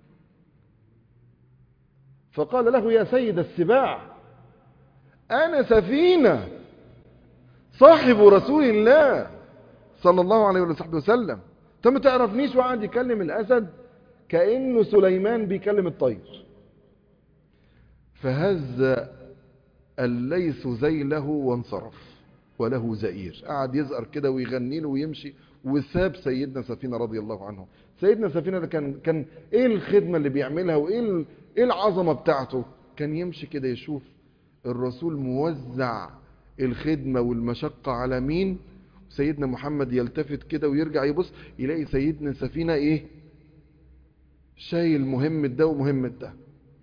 فقال له: يا سيد السباع، أنا سفينة صاحب رسول الله صلى الله عليه وسلم، انت ما تعرفنيش. وقعد يكلم الأسد كأنه سليمان بيكلم الطير. فهز الليث ذيله وانصرف وله زئير. قعد يزقر كده ويغني له ويمشي، وساب سيدنا سفينة رضي الله عنه. سيدنا سفينة ده كان كان ايه الخدمة اللي بيعملها وايه ايه العظمة بتاعته؟ كان يمشي كده يشوف الرسول موزع الخدمة والمشقة على مين، سيدنا محمد يلتفت كده ويرجع يبص يلاقي سيدنا سفينة ايه؟ شايل مهمة ده ومهمة ده.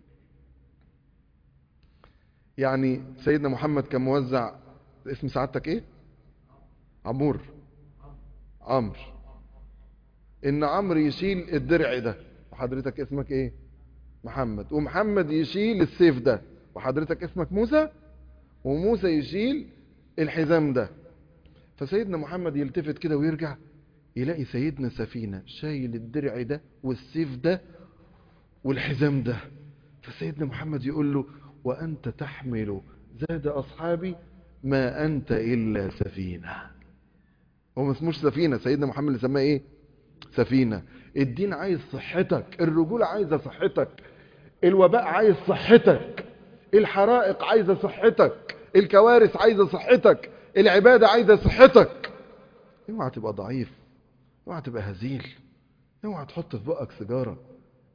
يعني سيدنا محمد كان موزع، اسم سعادتك ايه؟ عمور. عمرو. ان عمرو يشيل الدرع ده، وحضرتك اسمك ايه؟ محمد. ومحمد يشيل السيف ده، وحضرتك اسمك موسى. وموسى يشيل الحزام ده. فسيدنا محمد يلتفت كده ويرجع يلاقي سيدنا سفينة شايل الدرع ده والسيف ده والحزام ده. فسيدنا محمد يقول له: وأنت تحمل زاد أصحابي ما أنت إلا سفينة. هو ما اسموش سفينة، سيدنا محمد اللي سماه إيه؟ سفينة. الدين عايز صحتك، الرجولة عايزة صحتك، الوباء عايز صحتك، الحرائق عايزة صحتك، الكوارث عايزة صحتك، العبادة عايزة صحتك. اوعى تبقى ضعيف، اوعى تبقى هزيل، اوعى تحط في بقك سيجارة،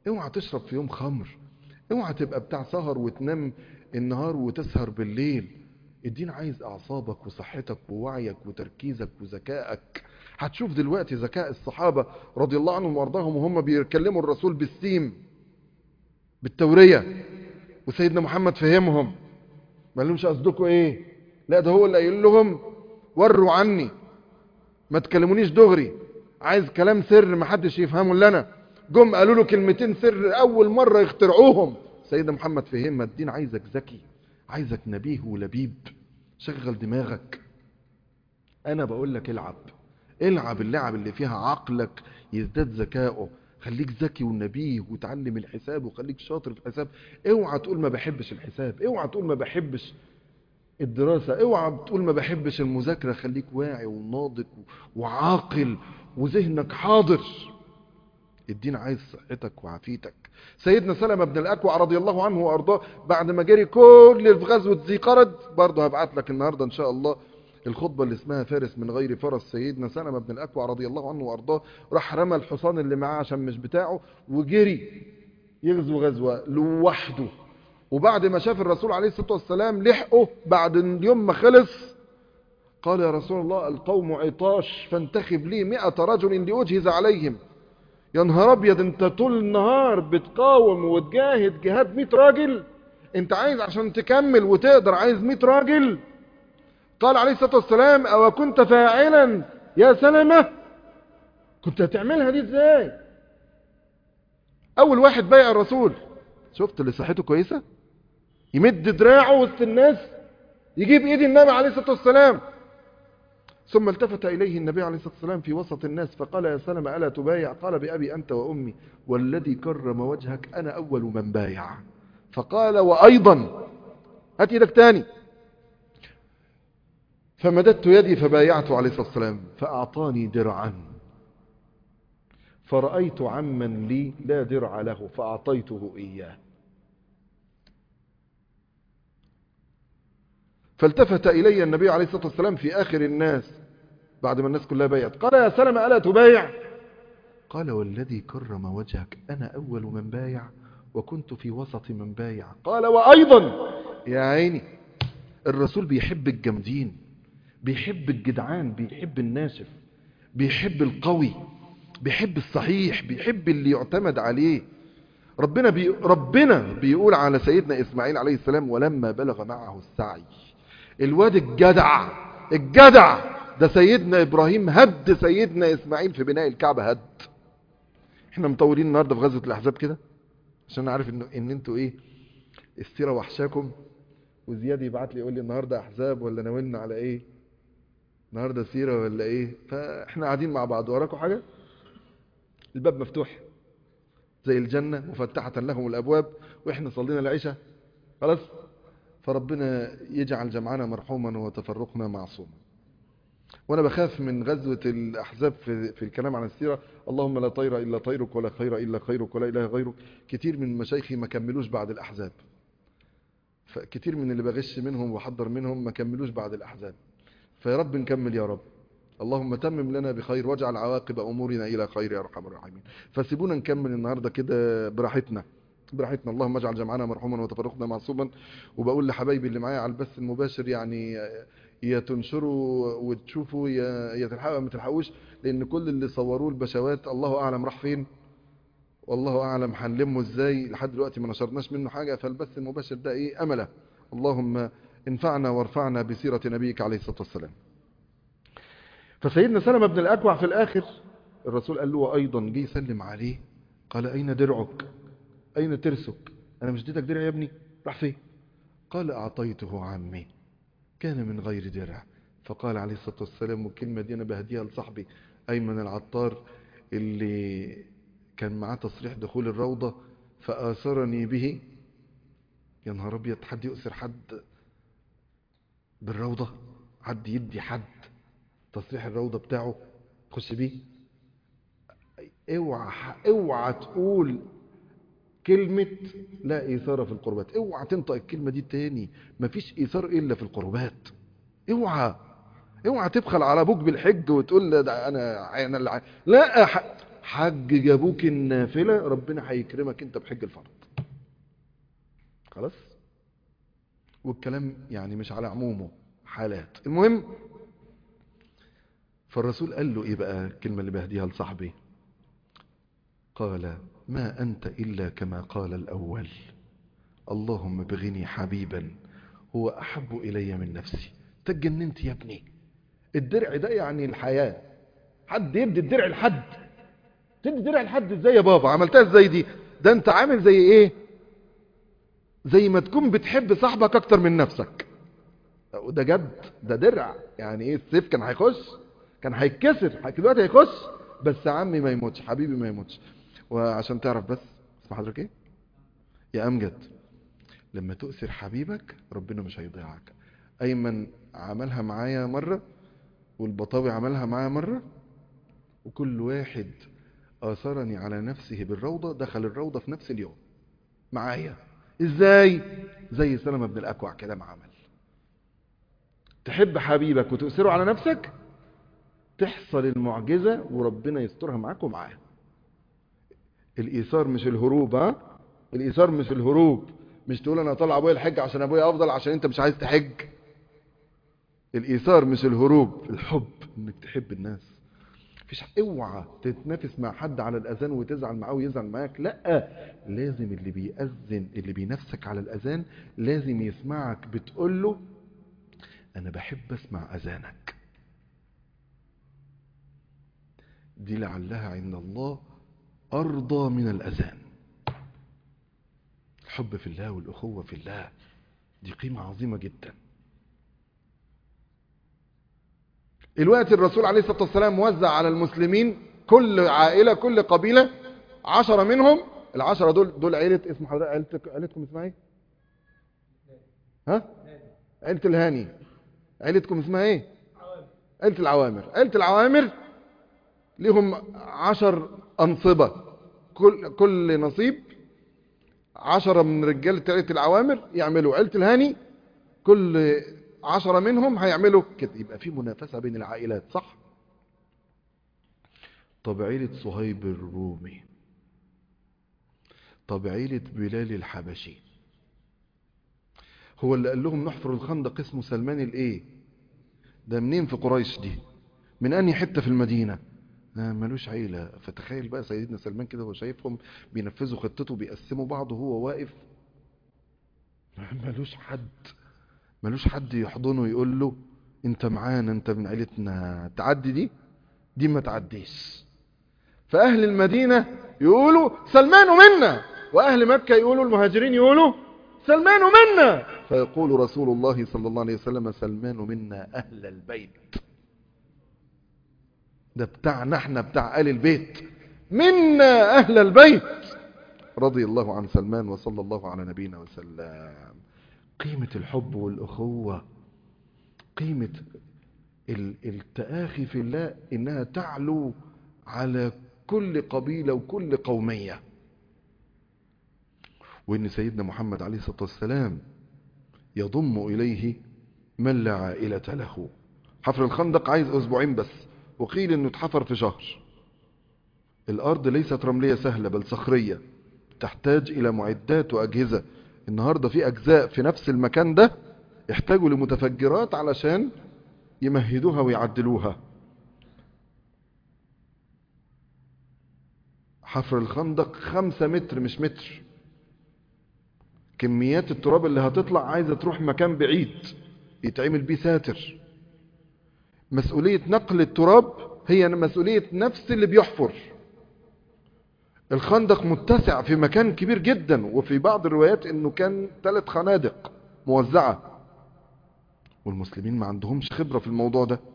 اوعى تشرب في يوم خمر، اوعى تبقى بتاع سهر وتنام النهار وتسهر بالليل. الدين عايز اعصابك وصحتك ووعيك وتركيزك وذكائك. هتشوف دلوقتي ذكاء الصحابة رضي الله عنهم وارضاهم وهم بيكلموا الرسول بالسيم بالتورية، وسيدنا محمد فهمهم، ما لهمش قصدكم ايه، لا ده هو اللي قايل لهم وروا عني، ما تكلمونيش دغري، عايز كلام سر ما حدش يفهمه الا انا. جم قالوا له كلمتين سر اول مرة يخترعوهم، سيدنا محمد فهم. الدين عايزك ذكي، عايزك نبيه ولبيب، شغل دماغك. انا بقول لك العب العب اللعب اللي فيها عقلك يزداد ذكائه. خليك ذكي ونبيه وتعلم الحساب وخليك شاطر في الحساب. اوعى تقول ما بحبش الحساب، اوعى تقول ما بحبش الدراسة، اوعى تقول ما بحبش المذاكرة. خليك واعي وناضج وعاقل وذهنك حاضر. الدين عايز صحتك وعافيتك. سيدنا سلمة بن الأكوع رضي الله عنه وأرضاه بعد ما جري كل في غزوة ذي قرد، برضه هبعت لك النهاردة إن شاء الله الخطبة اللي اسمها فارس من غير فرس. سيدنا سلمة بن الأكوع رضي الله عنه وأرضاه راح رمى الحصان اللي معاه عشان مش بتاعه وجري يغزو غزوة لوحده. وبعد ما شاف الرسول عليه الصلاة والسلام لحقه بعد اليوم ما خلص، قال يا رسول الله القوم عطاش فانتخب لي مئة رجل لأجهز عليهم. يا نهار ابيض، انت طول النهار بتقاوم وتجاهد جهاد مئة راجل، انت عايز عشان تكمل وتقدر عايز مئة راجل؟ قال عليه الصلاة والسلام او كنت فاعلا يا سلمة، كنت هتعملها دي ازاي؟ اول واحد بايع الرسول، شفت اللي صحته كويسة يمد دراعه وسط الناس يجيب ايد النبي عليه الصلاة والسلام. ثم التفت إليه النبي عليه الصلاة والسلام في وسط الناس فقال يا سلمة ألا تبايع؟ قال بأبي أنت وأمي والذي كرم وجهك أنا أول من بايع. فقال وأيضا، هات إيدك تاني. فمددت يدي فبايعت عليه الصلاة والسلام فأعطاني درعا، فرأيت عما لي لا درع له فأعطيته إياه. فالتفت إلي النبي عليه الصلاة والسلام في آخر الناس بعد ما الناس كلها بايعت، قال يا سلمة ألا تبايع؟ قال والذي كرم وجهك أنا أول من بايع وكنت في وسط من بايع. قال وأيضا، يا عيني الرسول بيحب الجامدين، بيحب الجدعان، بيحب الناشف، بيحب القوي، بيحب الصحيح، بيحب اللي يعتمد عليه. ربنا بي ربنا بيقول على سيدنا إسماعيل عليه السلام ولما بلغ معه السعي، الواد الجدع الجدع ده سيدنا إبراهيم هد سيدنا إسماعيل في بناء الكعبة هد. احنا مطولين النهاردة في غزوة الأحزاب كده عشان عارف ان, إن انتوا ايه السيرة وحشاكم. وزياد يبعت لي يقول لي النهاردة أحزاب ولا ناولنا على ايه، النهاردة سيرة ولا ايه. فاحنا قاعدين مع بعض، وراكم حاجة؟ الباب مفتوح زي الجنة مفتحة لهم الأبواب، واحنا صلينا العشاء خلاص. فربنا يجعل جمعنا مرحوما وتفرقنا معصوما. وانا بخاف من غزوة الأحزاب في, في الكلام عن السيرة. اللهم لا طير إلا طيرك ولا خير إلا خيرك ولا إله غيرك. كتير من مشايخي ما كملوش بعد الأحزاب، فكتير من اللي بغش منهم وحضر منهم ما كملوش بعد الأحزاب. فيا رب نكمل يا رب. اللهم تمم لنا بخير واجعل عواقب أمورنا إلى خير يا أرحم الراحمين. فسيبونا نكمل النهاردة كده براحتنا براحتنا. اللهم اجعل جمعنا مرحوما وتفرقنا معصوما. وبقول لحبايبي اللي معايا على البث المباشر يعني يا تنشروا وتشوفوا يا يا تلحقوا ما تلحقوش، لان كل اللي صوروه البشوات الله اعلم راح فين والله اعلم هنلمه ازاي. لحد دلوقتي ما نشرناش منه حاجه. فالبث المباشر ده ايه امله. اللهم انفعنا وارفعنا بسيره نبيك عليه الصلاه والسلام. فسيدنا سلمة بن الأكوع في الآخر الرسول قال له ايضا جه يسلم عليه، قال اين درعك اين ترسك؟ انا مش اديتك درع يا ابني، راح فين؟ قال اعطيته عمي كان من غير درع. فقال عليه الصلاة والسلام، والكلمة دي أنا بهديها لصاحبي أيمن العطار اللي كان معاه تصريح دخول الروضة فآثرني به. يا نهار أبيض، حد يؤثر حد بالروضة؟ حد يدي حد تصريح الروضة بتاعه تخش بيه؟ اوعى اوعى تقول كلمة لا إيثار في القربات. اوعى تنطق الكلمة دي تاني. مفيش إيثار إلا في القربات. اوعى اوعى تبخل على ابوك بالحج وتقول ده انا انا الع... لا ح... حج جابوك النافلة، ربنا هيكرمك انت بحج الفرض. خلاص. والكلام يعني مش على عمومه، حالات. المهم، فالرسول قال له ايه بقى الكلمة اللي بهديها لصاحبي؟ قال: ما انت الا كما قال الاول، اللهم ابغني حبيبا هو احب الي من نفسي. تجننت يا ابني، الدرع ده يعني الحياة. حد يدي الدرع لحد؟ تدي الدرع لحد ازاي يا بابا؟ عملتها ازاي دي؟ ده انت عامل زي ايه؟ زي ما تكون بتحب صاحبك اكتر من نفسك. وده جد، ده درع. يعني ايه؟ السيف كان هيخش، كان هيتكسر، دلوقتي هيخش، بس عمي ما يموتش، حبيبي ما يموتش. وعشان تعرف بس، اسمع حضرتك ايه يا امجد، لما تؤثر حبيبك ربنا مش هيضيعك. ايمن عملها معايا مرة، والبطاوي عملها معايا مرة، وكل واحد آثرني على نفسه بالروضة دخل الروضة في نفس اليوم معايا. ازاي؟ زي سلمة بن الأكوع كده ما عمل. تحب حبيبك وتؤثره على نفسك، تحصل المعجزة وربنا يسترها معاك ومعاه. الإيثار مش الهروب. ها؟ الإيثار مش الهروب، مش تقول أنا طالع أبويا الحج عشان أبويا أفضل عشان أنت مش عايز تحج. الإيثار مش الهروب، الحب، إنك تحب الناس. مفيش، اوعى تتنافس مع حد على الأذان وتزعل معاه ويزعل معاك، لا. لازم اللي بيأذن، اللي بينافسك على الأذان، لازم يسمعك بتقول له أنا بحب أسمع أذانك. دي لعلها عند الله أرضى من الأذان. الحب في الله والأخوة في الله دي قيمة عظيمة جدا. الوقت الرسول عليه الصلاة والسلام وزع على المسلمين، كل عائلة كل قبيلة عشرة منهم. العشرة دول دول عيلة، اسم حضرتك عيلتك عيلتكم اسمها ايه؟ ها؟ عيلة الهاني. عيلتكم اسمها ايه؟ عيلة العوامر. عيلة العوامر لهم عشر أنصبة، كل كل نصيب عشرة من رجالة عيلة العوامر يعملوا. عيلة الهاني كل عشرة منهم هيعملوا كده. يبقى في منافسة بين العائلات، صح؟ طب عيلة صهيب الرومي، طب عيلة بلال الحبشي، هو اللي قال لهم نحفر الخندق اسمه سلمان الايه ده؟ منين في قريش دي؟ من انهي حتة في المدينة؟ آه ملوش عيلة. فتخيل بقى سيدنا سلمان كده هو شايفهم بينفذوا خطته، بيقسموا بعض وهو واقف ملوش حد، ملوش حد يحضنه يقول له انت معانا، انت من عيلتنا، تعدي دي دي ما تعديش. فأهل المدينة يقولوا سلمان منا، وأهل مكة يقولوا، المهاجرين يقولوا سلمان منا. فيقول رسول الله صلى الله عليه وسلم سلمان منا أهل البيت، ده بتاعنا احنا، بتاع آل البيت، منا أهل البيت. رضي الله عن سلمان وصلى الله على نبينا وسلم. قيمة الحب والأخوة، قيمة التآخي في الله، إنها تعلو على كل قبيلة وكل قومية. وإن سيدنا محمد عليه الصلاة والسلام يضم إليه من لا عائلة له. حفر الخندق عايز أسبوعين بس، وقيل إنه اتحفر في شهر. الأرض ليست رملية سهلة بل صخرية، تحتاج إلى معدات وأجهزة. النهاردة في أجزاء في نفس المكان ده يحتاجوا لمتفجرات علشان يمهدوها ويعدلوها. حفر الخندق خمسة متر مش متر. كميات التراب اللي هتطلع عايزة تروح مكان بعيد يتعمل بيه ساتر. مسؤولية نقل التراب هي مسؤولية نفس اللي بيحفر. الخندق متسع في مكان كبير جدا، وفي بعض الروايات انه كان ثلاث خنادق موزعة، والمسلمين ما عندهمش خبرة في الموضوع ده.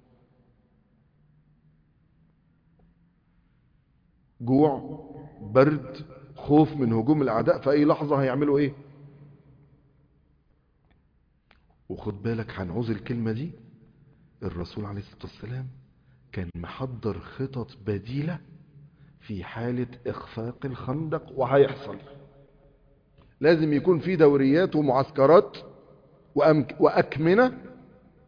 جوع، برد، خوف من هجوم الاعداء في اي لحظة هيعملوا ايه؟ وخد بالك هنعوز الكلمة دي، الرسول عليه الصلاة والسلام كان محضر خطط بديلة في حالة اخفاق الخندق. وهيحصل، لازم يكون في دوريات ومعسكرات وأكمنة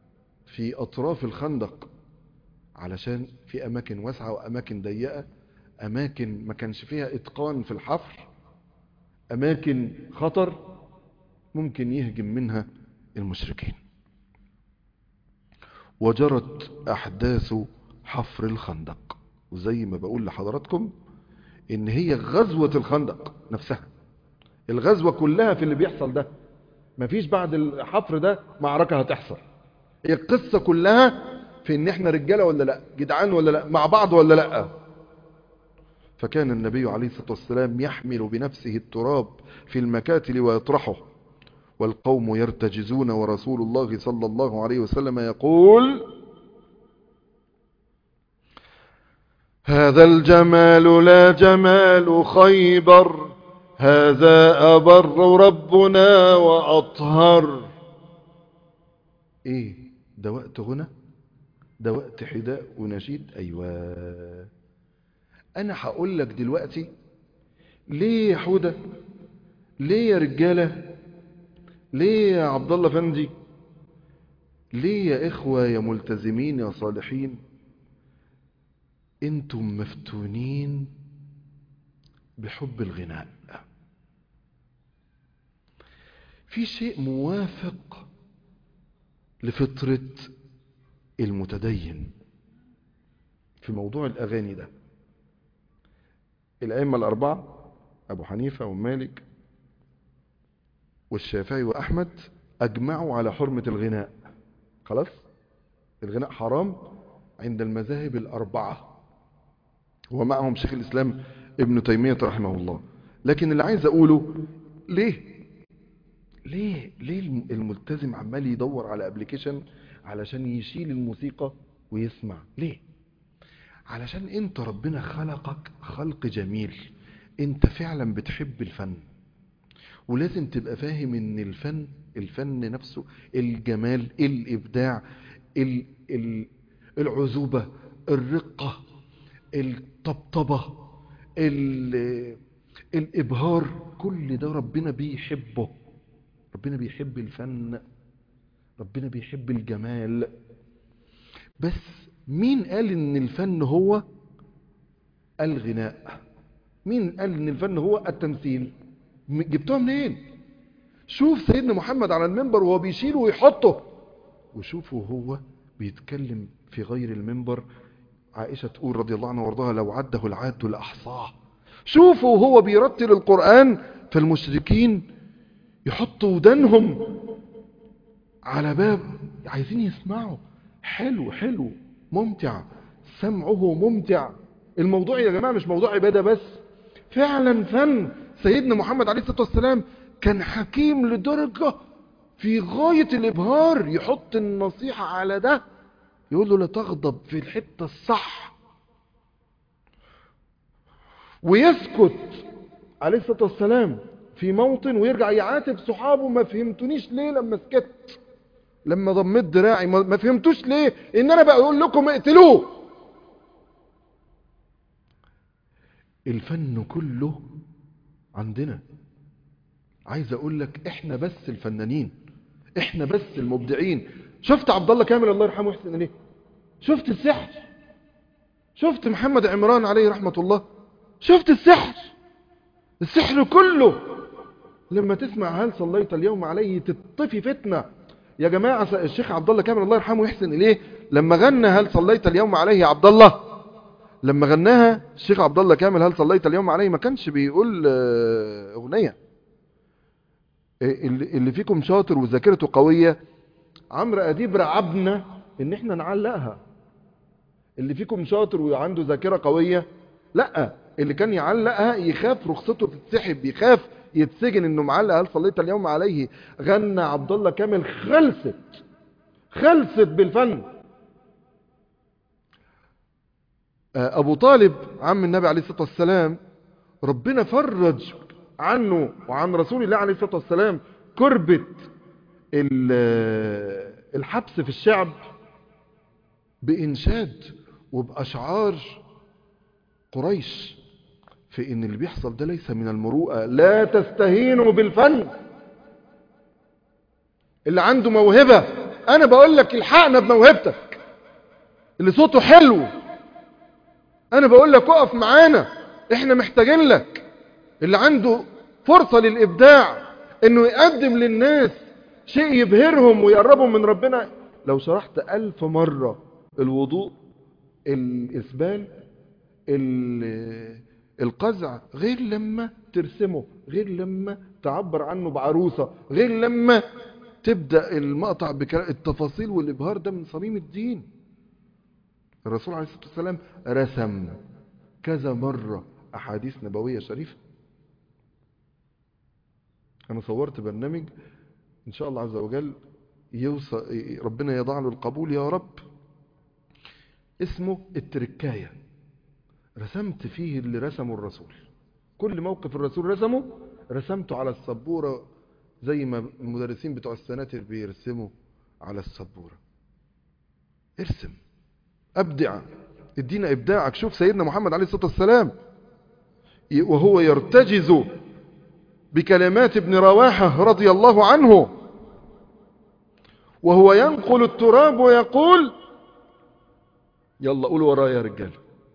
في أطراف الخندق، علشان في أماكن واسعة وأماكن ضيقة أماكن ما كانش فيها إتقان في الحفر، أماكن خطر ممكن يهجم منها المشركين. وجرت أحداث حفر الخندق، وزي ما بقول لحضراتكم إن هي غزوة الخندق نفسها، الغزوة كلها في اللي بيحصل ده، مفيش بعد الحفر ده معركة هتحصل. هي القصة كلها في إن إحنا رجالة ولا لأ، جدعان ولا لأ، مع بعض ولا لأ. فكان النبي عليه الصلاة والسلام يحمل بنفسه التراب في المكاتل ويطرحه، والقوم يرتجزون، ورسول الله صلى الله عليه وسلم يقول: هذا الجمال لا جمال خيبر، هذا أبر ربنا وأطهر. ايه ده؟ وقت غنى؟ ده وقت حداء ونشيد؟ ايوه. انا هقول لك دلوقتي ليه يا حودة، ليه يا رجالة، ليه يا عبد الله فندي، ليه يا اخوة يا ملتزمين يا صالحين انتم مفتونين بحب الغناء. في شيء موافق لفطرة المتدين في موضوع الأغاني ده. الأئمة الأربعة أبو حنيفة ومالك والشافعي وأحمد أجمعوا على حرمة الغناء. خلاص، الغناء حرام عند المذاهب الأربعة، ومعهم شيخ الإسلام ابن تيمية رحمه الله. لكن اللي عايز أقوله، ليه ليه ليه الملتزم عمال يدور على ابليكيشن علشان يشيل الموسيقى ويسمع؟ ليه؟ علشان انت ربنا خلقك خلق جميل، انت فعلا بتحب الفن، ولازم تبقى فاهم ان الفن الفن نفسه الجمال، الابداع، ال ال العذوبة، الرقة، الطبطبة، الابهار، كل ده ربنا بيحبه. ربنا بيحب الفن، ربنا بيحب الجمال. بس مين قال ان الفن هو الغناء؟ مين قال ان الفن هو التمثيل؟ جبتوها منين؟ شوف سيدنا محمد على المنبر وهو بيشيله ويحطه، وشوفوا هو بيتكلم في غير المنبر. عائشة تقول رضي الله عنها وارضاها: لو عده العاد لأحصاه. شوفوا هو بيرتل القرآن، فالمشركين يحطوا ودانهم على باب عايزين يسمعوا. حلو حلو ممتع، سمعه ممتع. الموضوع يا جماعة مش موضوع عبادة بس، فعلا فن. سيدنا محمد عليه الصلاة والسلام كان حكيم لدرجة في غاية الإبهار، يحط النصيحة على ده، يقول له لا تغضب في الحتة الصح، ويسكت عليه الصلاة والسلام في موطن ويرجع يعاتب صحابه: ما فهمتونيش ليه لما سكت، لما ضمت دراعي؟ ما فهمتوش ليه ان انا بقول لكم اقتلوه؟ الفن كله عندنا. عايز اقول لك احنا بس الفنانين، احنا بس المبدعين. شفت عبد الله كامل الله يرحمه ويحسن اليه؟ شفت السحر؟ شفت محمد عمران عليه رحمة الله؟ شفت السحر؟ السحر كله لما تسمع هل صليت اليوم عليه تطفي فتنة. يا جماعة الشيخ عبد الله كامل الله يرحمه ويحسن اليه لما غنى هل صليت اليوم عليه يا عبد الله، لما غناها الشيخ عبد الله كامل هل صليت اليوم عليه، ما كانش بيقول اغنية. اللي فيكم شاطر وذاكرته قوية، عمرو اديب رعبنا ان احنا نعلقها. اللي فيكم شاطر وعنده ذاكرة قوية، لا، اللي كان يعلقها يخاف رخصته تتسحب، يخاف يتسجن انه معلق هل صليت اليوم عليه. غنى عبد الله كامل، خلصت خلصت بالفن. ابو طالب عم النبي عليه الصلاة والسلام، ربنا فرج عنه وعن رسول الله عليه الصلاة والسلام كربة الحبس في الشعب بإنشاد وبأشعار قريش في ان اللي بيحصل ده ليس من المروءة. لا تستهينوا بالفن. اللي عنده موهبة انا بقول لك الحقنا بموهبتك. اللي صوته حلو انا بقول لك اقف معانا، احنا محتاجين لك. اللي عنده فرصة للابداع انه يقدم للناس شيء يبهرهم ويقربهم من ربنا، لو شرحت الف مرة الوضوء، الاسبال، القزع، غير لما ترسمه، غير لما تعبر عنه بعروسة، غير لما تبدأ المقطع بكلام. التفاصيل والإبهار ده من صميم الدين. الرسول عليه الصلاة والسلام رسم كذا مرة أحاديث نبوية شريفة. أنا صورت برنامج إن شاء الله عز وجل يوصل ربنا يضع له القبول يا رب، اسمه التركاية. رسمت فيه اللي رسمه الرسول، كل موقف الرسول رسمه رسمته على السبورة زي ما المدرسين بتوع السناتر بيرسموا على السبورة. ارسم، ابدع، ادينا ابداعك. شوف سيدنا محمد عليه الصلاة والسلام وهو يرتجز بكلمات ابن رواحة رضي الله عنه، وهو ينقل التراب ويقول، يلا قولوا ورايا يا رجال،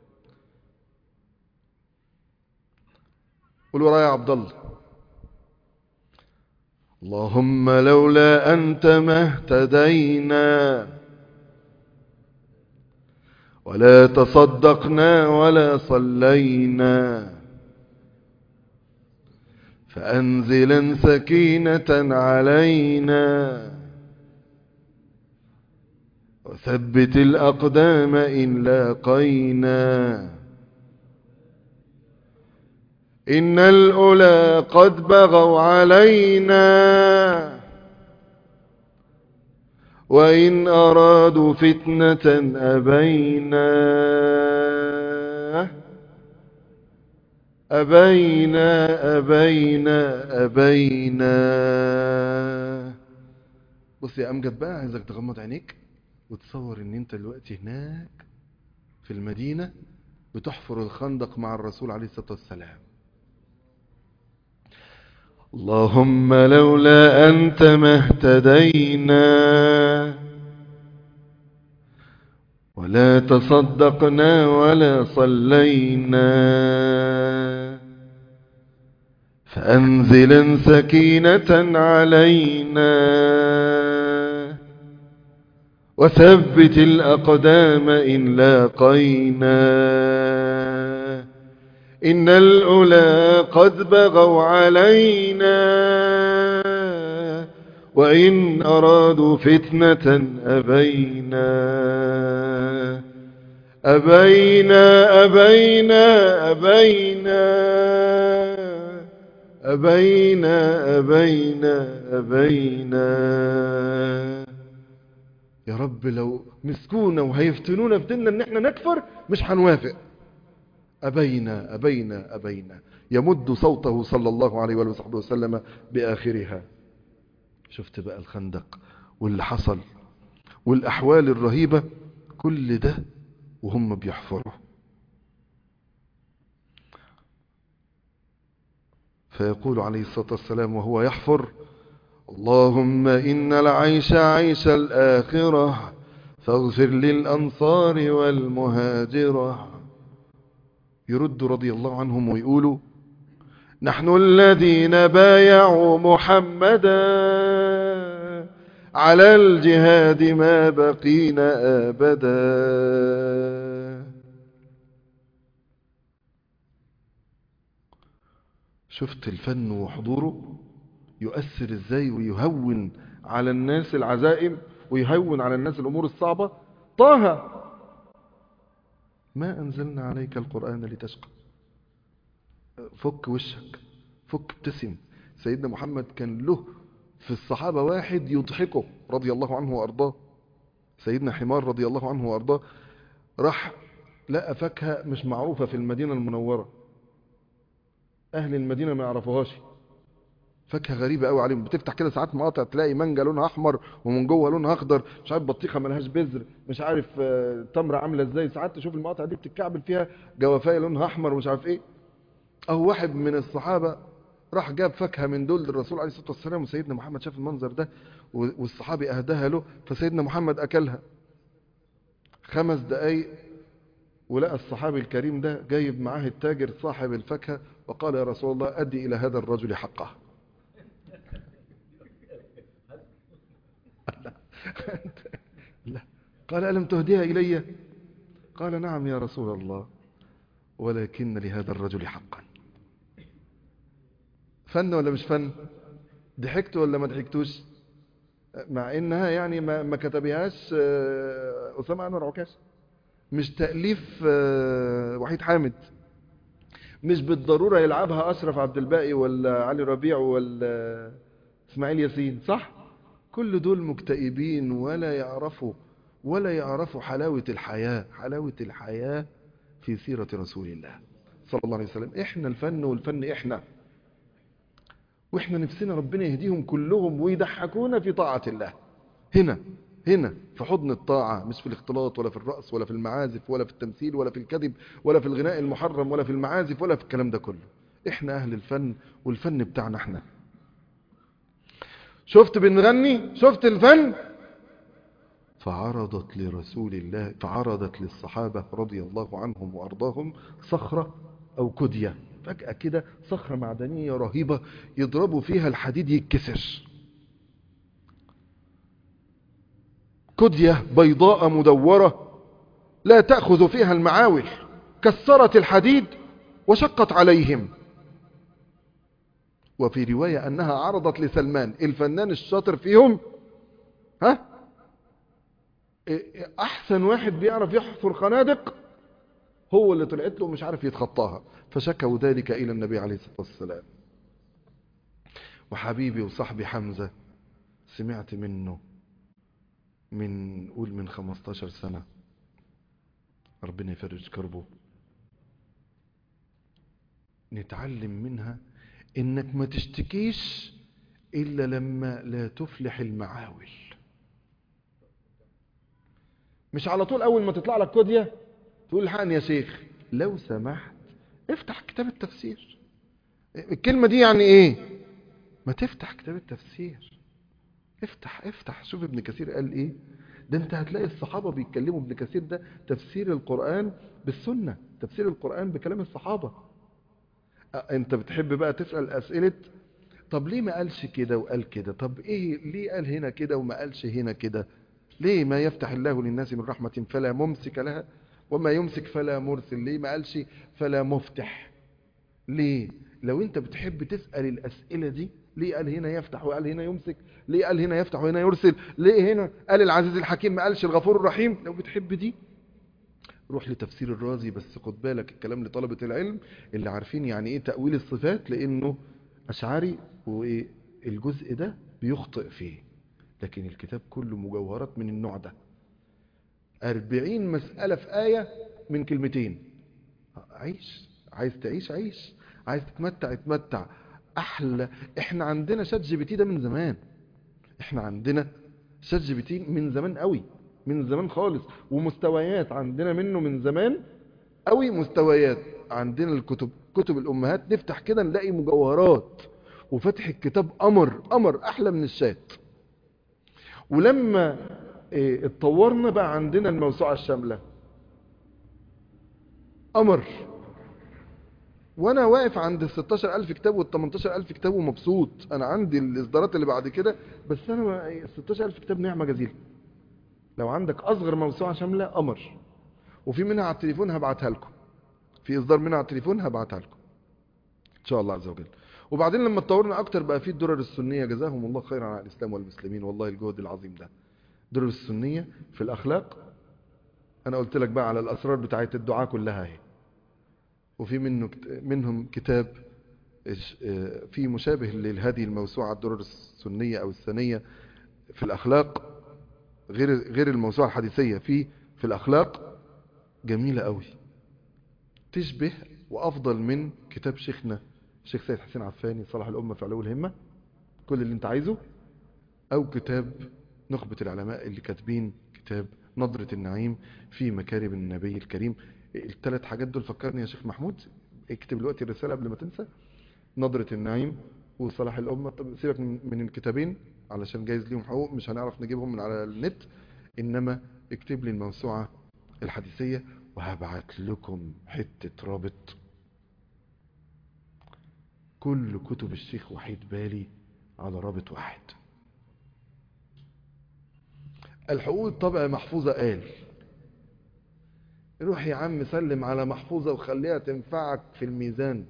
قولوا ورايا يا عبد الله. اللهم لولا أنت ما اهتدينا ولا تصدقنا ولا صلينا، فأنزلا سكينة علينا وثبت الأقدام إن لاقينا، إن الأولى قد بغوا علينا وإن أرادوا فتنة أبينا أبينا أبينا أبينا. بص يا أمجد بقى، عايزك تغمض عينيك وتصور ان انت دلوقتي هناك في المدينة بتحفر الخندق مع الرسول عليه الصلاة والسلام. اللهم لولا أنت ما اهتدينا ولا تصدقنا ولا صلينا، فأنزلا سكينة علينا وثبت الأقدام إن لاقينا، إن الأولى قد بغوا علينا وإن أرادوا فتنة أبينا أبينا أبينا أبينا أبينا أبينا أبينا. يا رب لو مسكونا وهيفتنونا في ديننا ان احنا نكفر مش هنوافق. أبينا أبينا أبينا. يمد صوته صلى الله عليه وآله وصحبه وسلم بآخرها. شفت بقى الخندق واللي حصل والأحوال الرهيبة، كل ده وهم بيحفروا. فيقول عليه الصلاة والسلام وهو يحفر: اللهم إن العيش عيش الآخرة فاغفر للأنصار والمهاجرة. يرد رضي الله عنهم ويقولوا: نحن الذين بايعوا محمدا على الجهاد ما بقينا أبدا. شفت الفن وحضوره يؤثر ازاي ويهون على الناس العزائم ويهون على الناس الأمور الصعبة. طه: ما أنزلنا عليك القرآن لتشقى. فك وشك، فك ابتسم. سيدنا محمد كان له في الصحابة واحد يضحكه رضي الله عنه وأرضاه. سيدنا حمار رضي الله عنه وأرضاه راح لقى فاكهة مش معروفة في المدينة المنورة، أهل المدينة ما يعرفوهاش، فاكهة غريبة قوي عليهم. بتفتح كده ساعات مقاطع تلاقي مانجا لونها أحمر ومن جوه لونها أخضر، مش عارف بطيخة ملهاش بذر، مش عارف تمرة عاملة ازاي. ساعات تشوف المقاطع دي بتتكعبل فيها جوافاية لونها أحمر ومش عارف ايه. أو واحد من الصحابة راح جاب فاكهة من دول للرسول عليه الصلاة والسلام، وسيدنا محمد شاف المنظر ده والصحابي أهداها له، فسيدنا محمد أكلها. خمس دقايق ولقى الصحابي الكريم ده جايب معاه التاجر صاحب الفاكهة، وقال يا رسول الله أدي إلى هذا الرجل حقه. لا. قال ألم تهديها إلي؟ قال نعم يا رسول الله، ولكن لهذا الرجل حقا. فن ولا مش فن؟ ضحكت ولا ما ضحكتوش؟ مع انها يعني ما, ما كتبهاش أسامة أنور عكاش، مش تأليف وحيد حامد، مش بالضرورة يلعبها أشرف عبد الباقي ولا علي ربيع ولا إسماعيل ياسين، صح؟ كل دول مكتئبين ولا يعرفوا ولا يعرفوا حلاوة الحياة. حلاوة الحياة في سيرة رسول الله صلى الله عليه وسلم. احنا الفن والفن احنا، واحنا نفسنا ربنا يهديهم كلهم ويضحكونا في طاعة الله. هنا هنا في حضن الطاعة، مش في الاختلاط ولا في الرقص ولا في المعازف ولا في التمثيل ولا في الكذب ولا في الغناء المحرم ولا في المعازف ولا في الكلام ده كله. احنا اهل الفن، والفن بتاعنا احنا. شفت بنغني؟ شفت الفن؟ فعرضت لرسول الله، فعرضت للصحابة رضي الله عنهم وأرضاهم صخرة أو كدية، فجأة كده صخرة معدنية رهيبة يضربوا فيها الحديد يتكسر. كدية بيضاء مدورة لا تأخذ فيها المعاول، كسرت الحديد وشقت عليهم. وفي رواية أنها عرضت لسلمان الفنان الشاطر فيهم، ها، أحسن واحد بيعرف يحفر خنادق، هو اللي طلعت له مش عارف يتخطاها، فشكوا ذلك إلى النبي عليه الصلاة والسلام. وحبيبي وصاحبي حمزة سمعت منه من قول من خمستاشر سنة، ربنا يفرج كربه. نتعلم منها انك ما تشتكيش الا لما لا تفلح المعاول. مش على طول اول ما تطلع لك كودية تقول الحقني يا شيخ، لو سمحت افتح كتاب التفسير. الكلمة دي يعني ايه؟ ما تفتح كتاب التفسير، افتح افتح شوف ابن كثير قال ايه. ده انت هتلاقي الصحابة بيتكلموا، ابن كثير ده تفسير القرآن بالسنة، تفسير القرآن بكلام الصحابة. انت بتحب بقى تسأل اسئلة طب ليه ما قالش كده وقال كده، طب ايه ليه قال هنا كده وما قالش هنا كده، ليه ما يفتح الله للناس من رحمة فلا ممسك لها وما يمسك فلا مرسل، ليه ما قالش فلا مفتح؟ ليه؟ لو انت بتحب تسأل الاسئلة دي، ليه قال هنا يفتح وقال هنا يمسك، ليه قال هنا يفتح وهنا يرسل، ليه هنا قال العزيز الحكيم ما قالش الغفور الرحيم، لو بتحب دي روح لتفسير الرازي. بس خد بالك الكلام لطلبة العلم اللي عارفين يعني ايه تأويل الصفات، لانه اشعري والجزء ده بيخطئ فيه، لكن الكتاب كله مجوهرات من النوع ده. أربعين مسألة في آية من كلمتين. عيش، عايز تعيش عيش، عايز تتمتع اتمتع. احلى. احنا عندنا شات جي بي تي ده من زمان، احنا عندنا شات جي بي تي من زمان قوي، من زمان خالص، ومستويات عندنا منه من زمان قوي. مستويات عندنا الكتب، كتب الامهات نفتح كده نلاقي مجوهرات، وفتح الكتاب امر امر احلى من الشات. ولما اه اتطورنا بقى عندنا الموسوعة الشاملة امر، وانا واقف عند ال ستاشر ألف كتاب وال تمنتاشر ألف كتاب ومبسوط. انا عندي الاصدارات اللي بعد كده، بس انا ال ستاشر ألف كتاب نعمة جزيلة. لو عندك اصغر موسوعة شاملة قمر، وفي منها على التليفون هبعتها لكم، في اصدار منها على التليفون هبعتها لكم ان شاء الله عز وجل. وبعدين لما اتطورنا اكتر بقى في الدرر السنية، جزاهم الله خيرا على الاسلام والمسلمين والله الجهد العظيم ده. الدرر السنية في الاخلاق، انا قلت لك بقى على الاسرار بتاعت الدعاء كلها اهي. وفي منه منهم كتاب في مشابه لهذه الموسوعة الدرر السنية او السنية في الاخلاق، غير غير الموسوعة الحديثية، في في الاخلاق جميلة قوي، تشبه وافضل من كتاب شيخنا الشيخ سيد حسين عفاني صلاح الامة في علو الهمة، كل اللي انت عايزه، او كتاب نخبة العلماء اللي كاتبين كتاب نظرة النعيم في مكارم النبي الكريم. الثلاث حاجات دول فكرني يا شيخ محمود، اكتب دلوقتي الرسالة قبل ما تنسى. نظرة النعيم وصلاح الأمة، طب سيبك من الكتابين علشان جايز ليهم حقوق مش هنعرف نجيبهم من على النت، إنما اكتب لي الموسوعة الحديثية وهبعت لكم حتة رابط كل كتب الشيخ وحيد بالي على رابط واحد. الحقوق الطبع محفوظة قال روح يا عم سلم على محفوظة وخليها تنفعك في الميزان.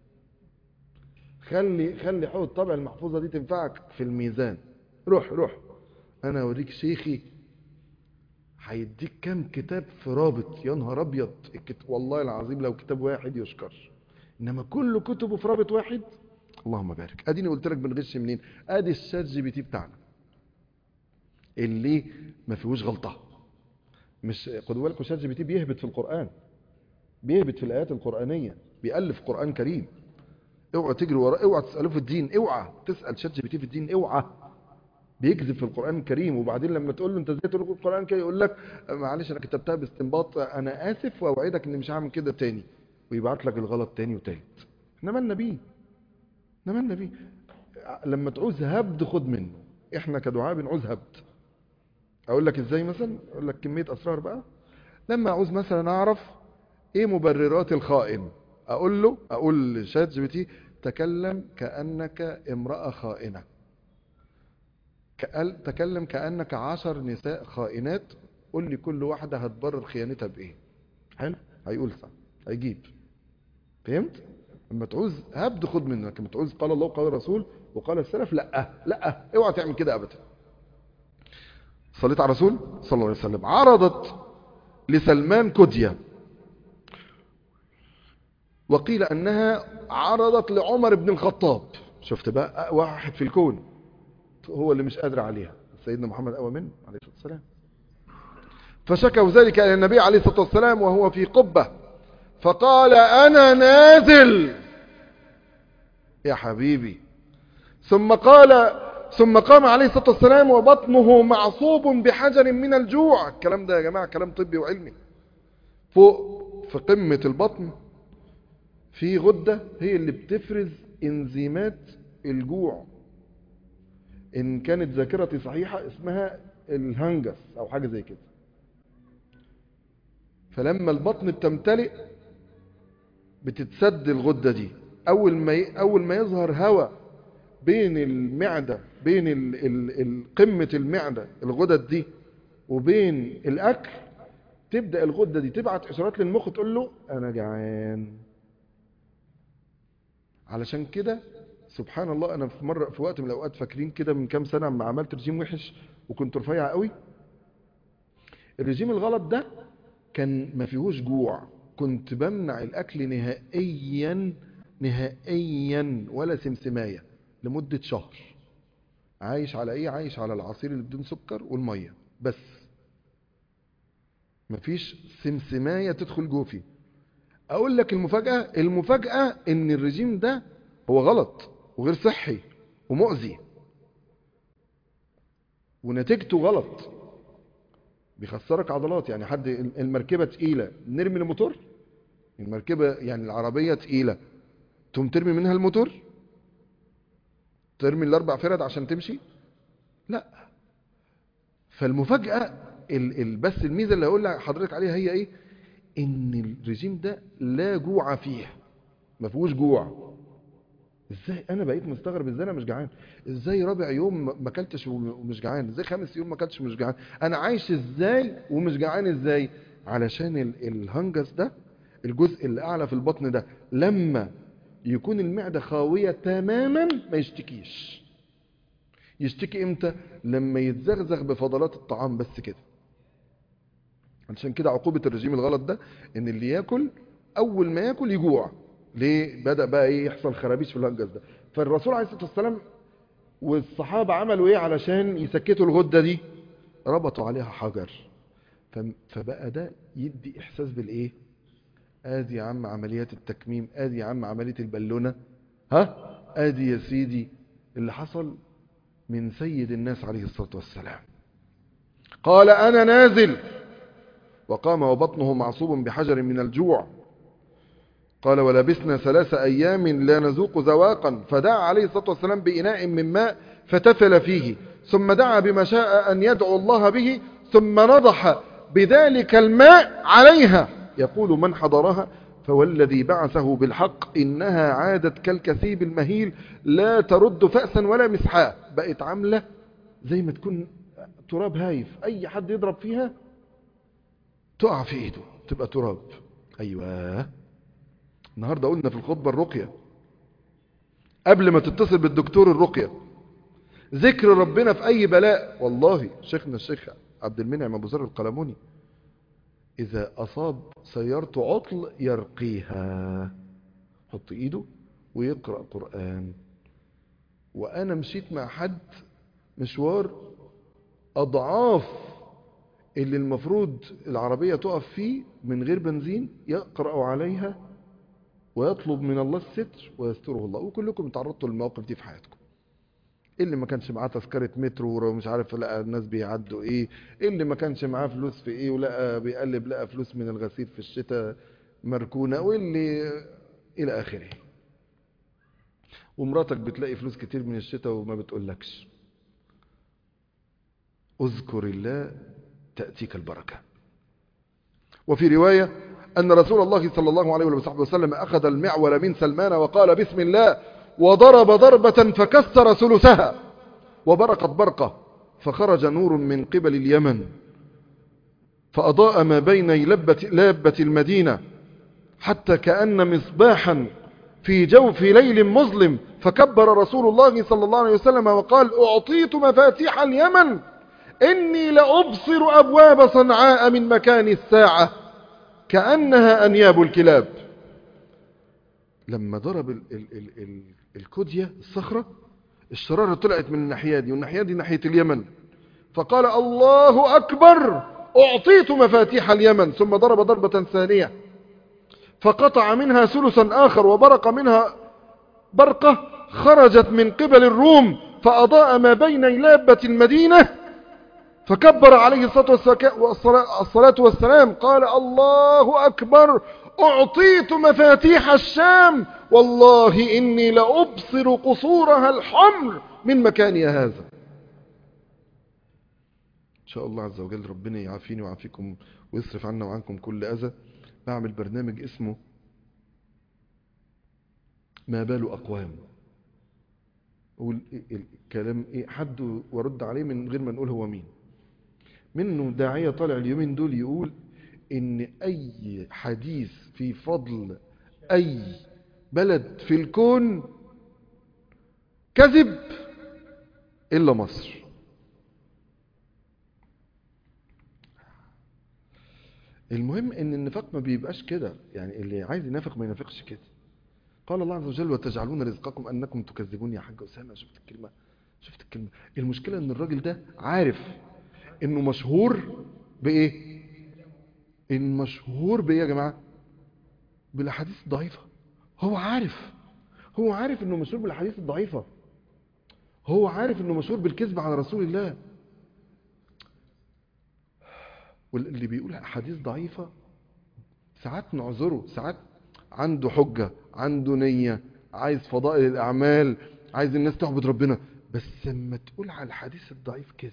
خلي خلي حقوق الطبع المحفوظة دي تنفعك في الميزان. روح روح انا اوريك شيخي هيديك كام كتاب في رابط. يا نهار ابيض الكتاب والله العظيم لو كتاب واحد يشكر، انما كل كتبه في رابط واحد. اللهم بارك. اديني قلت لك بنغش منين؟ ادي الشات جي بي تي بتاعنا اللي ما فيهوش غلطه. مش خدوا بالكم شات جي بي تي بيهبط في القران، بيهبط في الايات القرانيه، بيالف قران كريم. اوعى تجري وراه، اوعى تساله في الدين، اوعى تسال شات جي بي تي في الدين، اوعى. بيكذب في القرآن الكريم. وبعدين لما تقول له انت ازاي تقول القرآن الكريم يقول لك معلش انا كتبتها باستنباط، انا اسف واوعدك اني مش هعمل كده تاني، ويبعت لك الغلط تاني وتالت. احنا مالنا بيه؟ احنا مالنا بيه؟ لما تعوز هبد خد منه. احنا كدعاء بنعوز هبد. اقول لك ازاي مثلا؟ اقول لك كمية اسرار بقى. لما اعوز مثلا اعرف ايه مبررات الخائن، اقول له اقول لشات جي بي تي تكلم كأنك امرأة خائنة، تكلم كأنك عشر نساء خائنات، قل لي كل واحدة هتبرر خيانتها بايه. حلو، هيقول صح، هيجيب. فهمت؟ لما تعوز هبد خد منك، لما تعوز قال الله قال الرسول وقال السلف لا لا، اوعى تعمل كده ابدا. صليت على الرسول صلى الله عليه وسلم. عرضت لسلمان كدية، وقيل انها عرضت لعمر بن الخطاب. شفت بقى واحد في الكون هو اللي مش قادر عليها، سيدنا محمد أوى منه عليه الصلاة والسلام. فشكوا ذلك إلى النبي عليه الصلاة والسلام وهو في قبة، فقال أنا نازل يا حبيبي. ثم قال ثم قام عليه الصلاة والسلام وبطنه معصوب بحجر من الجوع. الكلام ده يا جماعة كلام طبي وعلمي. فوق في قمة البطن في غدة هي اللي بتفرز انزيمات الجوع، إن كانت ذاكرتي صحيحة اسمها الهنجس أو حاجة زي كده. فلما البطن بتمتلئ بتتسد الغدة دي. أول ما ي... أول ما يظهر هواء بين المعدة، بين ال... ال... ال... قمة المعدة الغدد دي وبين الأكل، تبدأ الغدة دي تبعت إشارات للمخ تقول له أنا جعان. علشان كده سبحان الله انا في مره في وقت من الاوقات فاكرين كده من كام سنه لما عملت رجيم وحش وكنت رفيع قوي. الرجيم الغلط ده كان ما فيهوش جوع، كنت بمنع الاكل نهائيا نهائيا ولا سمسمايه لمده شهر. عايش على ايه؟ عايش على العصير اللي بدون سكر والميه بس، مفيش سمسمايه تدخل جوفي. اقول لك المفاجاه المفاجاه ان الرجيم ده هو غلط وغير صحي ومؤذي ونتيجته غلط، بيخسرك عضلات. يعني حد المركبة تقيلة نرمي الموتور، المركبة يعني العربية تقيلة تقوم ترمي منها الموتور، ترمي الاربع فرد عشان تمشي؟ لا. فالمفاجأة ال ال بس الميزة اللي هقول لحضرتك عليها هي ايه؟ ان الرجيم ده لا جوع فيه، ما فيهوش جوع. ازاي انا بقيت مستغرب ازاي انا مش جعان؟ ازاي رابع يوم ما اكلتش ومش جعان؟ ازاي خامس يوم ما اكلتش ومش جعان؟ انا عايش ازاي ومش جعان ازاي؟ علشان الهنجس ده الجزء اللي اعلى في البطن ده لما يكون المعدة خاوية تماما ما يشتكيش. يشتكي امتى؟ لما يتزغزغ بفضلات الطعام بس كده. علشان كده عقوبة الرجيم الغلط ده ان اللي ياكل اول ما ياكل يجوع. ليه؟ بدأ بقى ايه يحصل خرابيش في الهنجس ده. فالرسول عليه الصلاة والسلام والصحابة عملوا ايه علشان يسكتوا الغدة دي؟ ربطوا عليها حجر. فبقى ده يدي احساس بالايه؟ ادي يا عم عمليات التكميم، ادي يا عم عملية البالونة، ها ادي يا سيدي اللي حصل من سيد الناس عليه الصلاة والسلام. قال انا نازل، وقام وبطنه معصوب بحجر من الجوع. قال ولبسنا ثلاث أيام لا نذوق ذواقا، فدعا عليه الصلاة والسلام بإناء من ماء فتفل فيه، ثم دعا بما شاء أن يدعو الله به، ثم نضح بذلك الماء عليها يقول من حضرها فوالذي بعثه بالحق إنها عادت كالكثيب المهيل لا ترد فأسا ولا مسحاه. بقت عاملة زي ما تكون تراب هايف، أي حد يضرب فيها تقع في إيده تبقى تراب. أيوة، النهاردة قلنا في الخطبة الرقية قبل ما تتصل بالدكتور الرقية ذكر ربنا في أي بلاء. والله شيخنا الشيخ عبد المنعم أبو ذر القلموني إذا أصاب سيارته عطل يرقيها، حط إيده ويقرأ قرآن. وأنا مشيت مع حد مشوار أضعاف اللي المفروض العربية تقف فيه من غير بنزين، يقرأ عليها ويطلب من الله الستر ويستره الله. وكلكم تعرضتوا للمواقف دي في حياتكم. اللي ما كانش معاه تذكرة مترو ومش عارف لقى الناس بيعدوا ايه، اللي ما كانش معاه فلوس في ايه ولقى بيقلب لقى فلوس من الغسيل في الشتاء مركونة، واللي الى اخره. ومراتك بتلاقي فلوس كتير من الشتاء وما بتقولكش. اذكر الله تأتيك البركة. وفي رواية أن رسول الله صلى الله عليه وسلم أخذ المعول من سلمان وقال بسم الله وضرب ضربة فكسر ثلثها وبرقت برقة فخرج نور من قبل اليمن فأضاء ما بين لبة, لبة المدينة حتى كأن مصباحا في جوف ليل مظلم. فكبر رسول الله صلى الله عليه وسلم وقال أعطيت مفاتيح اليمن إني لأبصر أبواب صنعاء من مكان الساعة كأنها أنياب الكلاب. لما ضرب ال ال ال ال الكودية الصخرة الشرارة طلعت من الناحية دي والناحية دي ناحية اليمن، فقال الله أكبر أعطيت مفاتيح اليمن. ثم ضرب ضربة ثانية فقطع منها ثلثا آخر وبرق منها برقة خرجت من قبل الروم فأضاء ما بين لابة المدينة. فكبر عليه الصلاة والسلام قال الله أكبر أعطيت مفاتيح الشام والله إني لأبصر قصورها الحمر من مكاني هذا. إن شاء الله عز وجل ربنا يعافيني ويعافيكم ويصرف عنا وعنكم كل أذى. بعمل برنامج اسمه ما بال أقوام، الكلام إيه حد ورد عليه من غير ما نقول هو مين. منه داعية طالع اليومين دول يقول ان اي حديث في فضل اي بلد في الكون كذب الا مصر. المهم ان النفاق ما بيبقاش كده، يعني اللي عايز ينافق ما ينافقش كده. قال الله عز وجل وتجعلون رزقكم انكم تكذبون. يا حاج اسامه شفت الكلمه شفت الكلمه المشكله ان الراجل ده عارف انه مشهور بايه؟ ان مشهور بايه يا جماعه؟ بالاحاديث الضعيفه. هو عارف هو عارف انه مشهور بالاحاديث الضعيفه. هو عارف انه مشهور بالكذب على رسول الله. واللي بيقول احاديث ضعيفه ساعات نعذره، ساعات عنده حجه، عنده نيه، عايز فضائل الاعمال، عايز الناس تعبد ربنا. بس لما تقول على الحديث الضعيف كذب،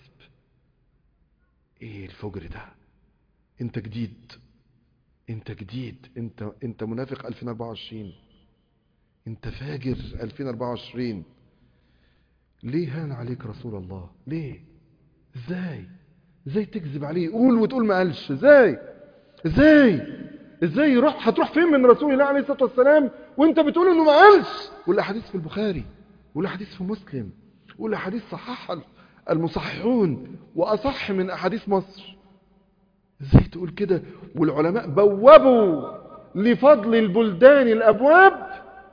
ايه الفجر ده؟ انت جديد انت جديد انت انت منافق ألفين وأربعة وعشرين، انت فاجر ألفين وأربعة وعشرين. ليه هان عليك رسول الله؟ ليه؟ ازاي ازاي تكذب عليه؟ قول وتقول ما قالش. ازاي ازاي ازاي يروح هتروح فين من رسول الله عليه الصلاه والسلام وانت بتقول انه ما قالش؟ والاحاديث في البخاري والاحاديث في مسلم والاحاديث صححها المصححون واصح من احاديث مصر. ازاي تقول كده؟ والعلماء بوابوا لفضل البلدان الابواب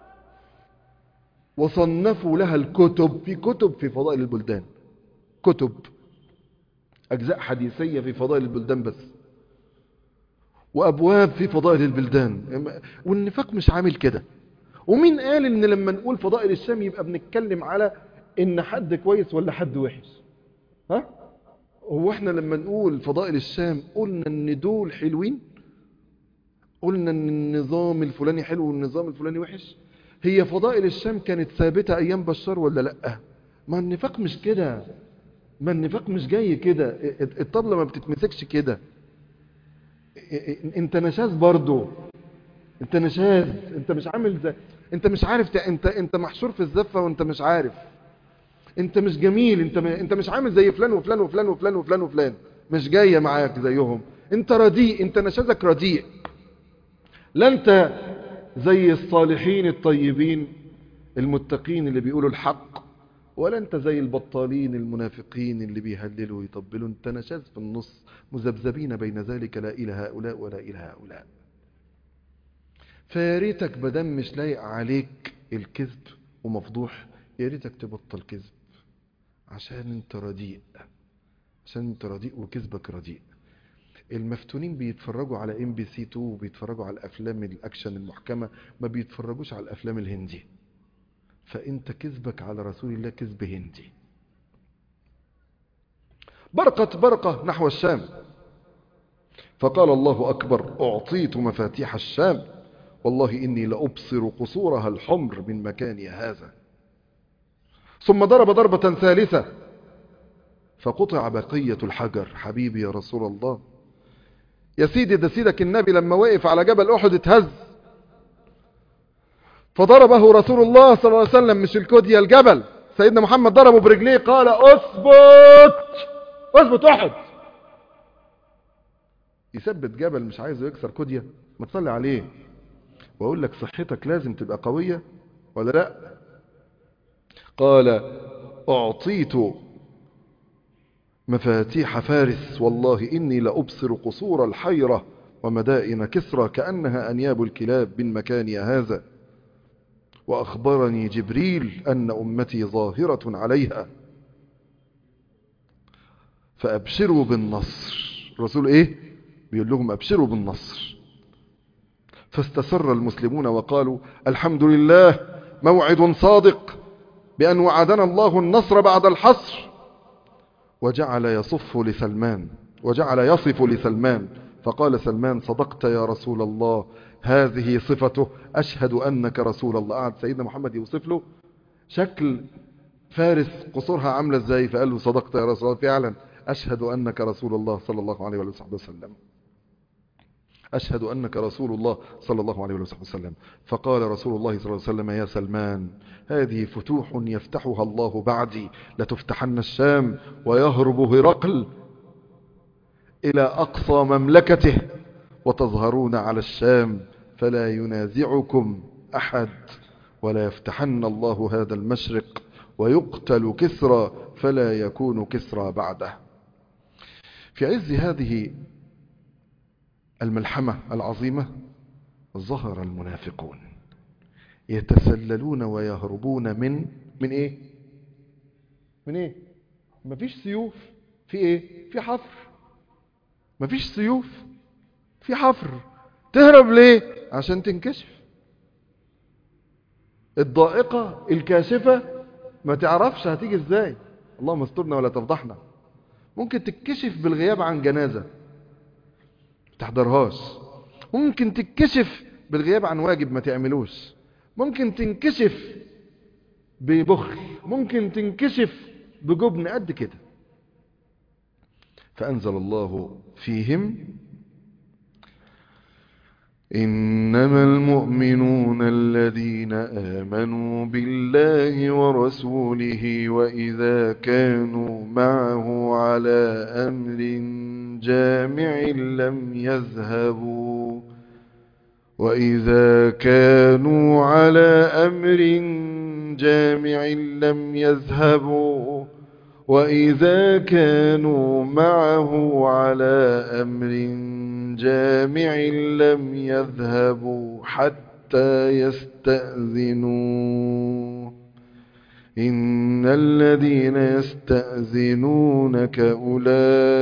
وصنفوا لها الكتب. في كتب في فضائل البلدان، كتب اجزاء حديثيه في فضائل البلدان بس، وابواب في فضائل البلدان. والنفاق مش عامل كده. ومين قال ان لما نقول فضائل الشام يبقى بنتكلم على ان حد كويس ولا حد وحش؟ ها؟ هو احنا لما نقول فضائل الشام قلنا ان دول حلوين؟ قلنا ان النظام الفلاني حلو والنظام الفلاني وحش؟ هي فضائل الشام كانت ثابتة ايام بشار ولا لا؟ ما النفاق مش كده. ما النفاق مش جاي كده. الطبلة ما بتتمسكش كده. انت نشاز برضو، انت نشاز، انت مش عامل زي، انت مش عارف ت... انت انت محشور في الزفه وانت مش عارف، انت مش جميل، انت م... انت مش عامل زي فلان وفلان وفلان وفلان وفلان وفلان، مش جايه معاك زيهم، انت رديء، انت نشازك رديء. لا انت زي الصالحين الطيبين المتقين اللي بيقولوا الحق، ولا انت زي البطالين المنافقين اللي بيهللوا ويطبلوا، انت نشاز في النص، مذبذبين بين ذلك، لا الى هؤلاء ولا الى هؤلاء. فياريتك بدل مش لايق عليك الكذب ومفضوح، ياريتك تبطل كذب، عشان انت رديء، عشان انت رديء وكذبك رديء. المفتونين بيتفرجوا على ام بي سي اتنين وبيتفرجوا على الافلام الاكشن المحكمة، ما بيتفرجوش على الافلام الهندي. فانت كذبك على رسول الله كذب هندي. برقت برقة نحو الشام، فقال الله اكبر، اعطيت مفاتيح الشام، والله اني لابصر قصورها الحمر من مكاني هذا. ثم ضرب ضربة ثالثة فقطع بقية الحجر. حبيبي يا رسول الله، يا سيدي ده سيدك النبي لما وقف على جبل احد اتهز، فضربه رسول الله صلى الله عليه وسلم، مش الكودية، الجبل، سيدنا محمد ضربه برجليه، قال اثبت اثبت احد. يثبت جبل مش عايزه يكسر كودية؟ ما تصلي عليه. واقول لك صحتك لازم تبقى قوية ولا لا؟ قال اعطيت مفاتيح فارس، والله إني لأبصر قصور الحيرة ومدائن كسرى كأنها أنياب الكلاب من مكاني هذا، وأخبرني جبريل أن أمتي ظاهرة عليها، فأبشروا بالنصر. الرسول إيه؟ بيقول لهم أبشروا بالنصر. فاستسر المسلمون وقالوا الحمد لله، موعد صادق بأن وعدنا الله النصر بعد الحصر. وجعل يصف لسلمان وجعل يصف لسلمان، فقال سلمان صدقت يا رسول الله، هذه صفته، أشهد أنك رسول الله. قعد سيدنا محمد يوصف له شكل فارس قصورها عاملة ازاي، فقال له صدقت يا رسول الله، فعلا أشهد أنك رسول الله صلى الله عليه وسلم، أشهد أنك رسول الله صلى الله عليه وسلم. فقال رسول الله صلى الله عليه وسلم يا سلمان، هذه فتوح يفتحها الله بعدي، لتفتحن الشام ويهرب هرقل إلى أقصى مملكته، وتظهرون على الشام فلا ينازعكم أحد، ولا يفتحن الله هذا المشرق ويقتل كسرى فلا يكون كسرى بعده. في عز هذه الملحمة العظيمة ظهر المنافقون يتسللون ويهربون من من ايه من ايه مفيش سيوف، في ايه في حفر. مفيش سيوف، في حفر. تهرب ليه؟ عشان تنكشف. الضائقة الكاشفة ما تعرفش هتيجي ازاي، اللهم استرنا ولا تفضحنا. ممكن تتكشف بالغياب عن جنازة تحضرهاش، ممكن تتكشف بالغياب عن واجب ما تعملوش، ممكن تنكشف ببخل، ممكن تنكشف بجبن قد كده. فأنزل الله فيهم إنما المؤمنون الذين آمنوا بالله ورسوله وإذا كانوا معه على أمر جامع لم يذهبوا وإذا كانوا على أمر جامع لم يذهبوا وإذا كانوا معه على أمر جامع لم يذهبوا حتى يستأذنوه إن الذين يستأذنونك أولئك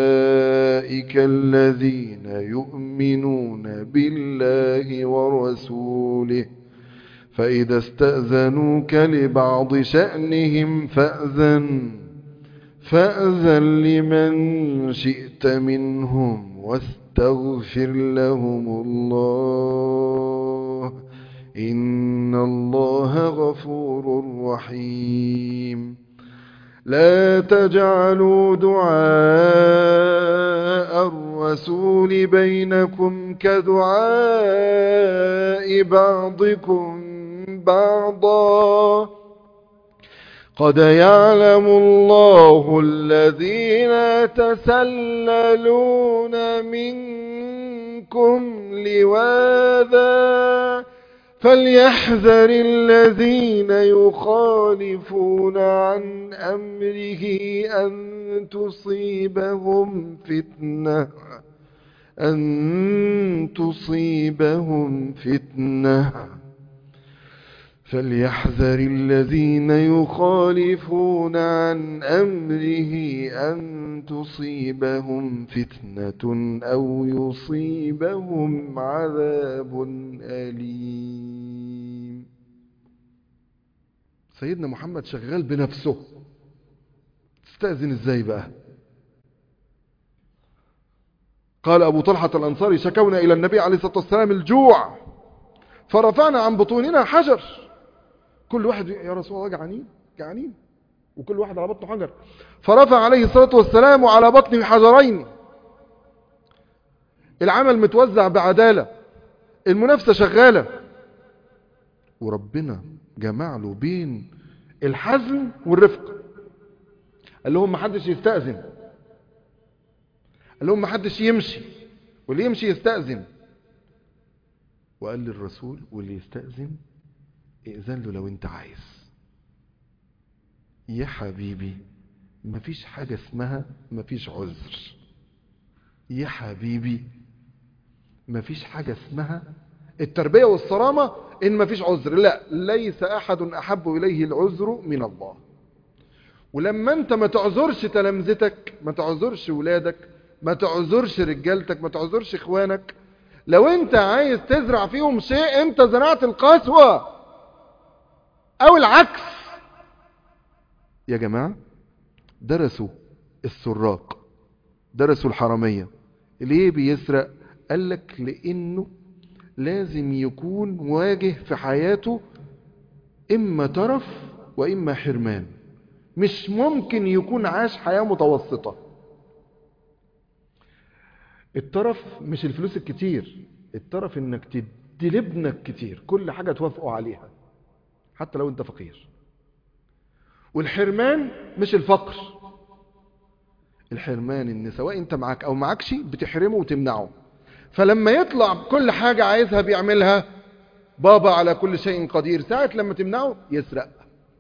الذين يؤمنون بالله ورسوله فإذا استأذنوك لبعض شأنهم فأذن فأذن لمن شئت منهم واستغفر لهم الله إن الله غفور رحيم. لا تجعلوا دعاء الرسول بينكم كدعاء بعضكم بعضا قد يعلم الله الذين يتسللون منكم لواذا فليحذر الذين يخالفون عن أمره أن تصيبهم فتنة أن تصيبهم فتنة فليحذر الذين يخالفون عن أمره أن تصيبهم فتنة أو يصيبهم عذاب أليم. سيدنا محمد شغال بنفسه، تستأذن ازاي بقى؟ قال أبو طلحة الأنصاري: شكونا إلى النبي عليه الصلاة والسلام الجوع فرفعنا عن بطوننا حجر. كل واحد يا رسول الله جعانين جعانين وكل واحد على بطنه حجر، فرفع عليه الصلاة والسلام على بطنه حجرين. العمل متوزع بعدالة، المنافسة شغالة، وربنا جمع له بين الحزم والرفق. قال لهم محدش يستأذن، قال لهم محدش يمشي، واللي يمشي يستأذن. وقال للرسول: واللي يستأذن ائذن له لو انت عايز. يا حبيبي مفيش حاجة اسمها مفيش عذر. يا حبيبي مفيش حاجة اسمها التربية والصرامة ان مفيش عذر. لا، ليس احد احب اليه العذر من الله. ولما انت ما تعذرش تلامذتك، ما تعذرش ولادك، ما تعذرش رجالتك، ما تعذرش اخوانك، لو انت عايز تزرع فيهم شيء انت زرعت القسوة او العكس. يا جماعة درسوا السراق، درسوا الحرامية. ليه بيسرق؟ قالك لانه لازم يكون واجه في حياته اما ترف واما حرمان، مش ممكن يكون عاش حياة متوسطة. الترف مش الفلوس الكتير، الترف انك تدي لابنك كتير، كل حاجة توافقوا عليها حتى لو انت فقير. والحرمان مش الفقر، الحرمان ان سواء انت معاك او معاكش بتحرمه وتمنعه. فلما يطلع كل حاجة عايزها بيعملها، بابا على كل شيء قدير، ساعة لما تمنعه يسرق.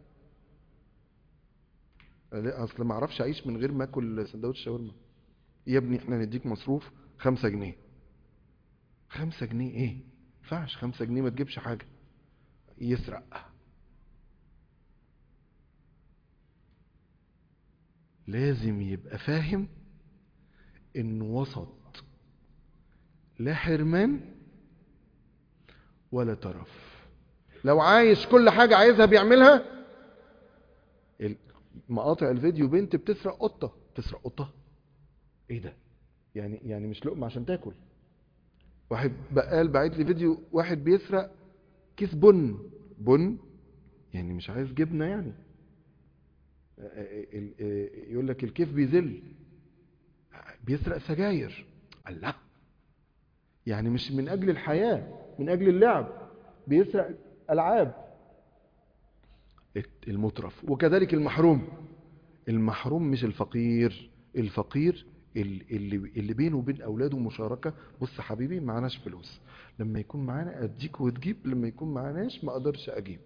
اصل ما اعرفش اعيش من غير ما اكل سندوتش شاورما. يا ابني احنا نديك مصروف خمسة جنيه. خمسة جنيه ايه؟ فعش خمسة جنيه ما تجيبش حاجة. يسرق. لازم يبقى فاهم انه وسط، لا حرمان ولا ترف. لو عايش كل حاجة عايزها بيعملها. مقاطع الفيديو بنت بتسرق قطة. تسرق قطة ايه ده؟ يعني يعني مش لقمة عشان تاكل. واحد بقال بعت لي فيديو واحد بيسرق كيس بن. بن يعني مش عايز جبنة يعني. يقول لك الكيف بيزل. بيسرق سجاير. الله، يعني مش من اجل الحياة، من اجل اللعب. بيسرق العاب. المترف. وكذلك المحروم. المحروم مش الفقير، الفقير اللي اللي بينه وبين اولاده مشاركه. بص حبيبي معناش فلوس، لما يكون معانا اديك وتجيب، لما يكون معناش ما اقدرش اجيب.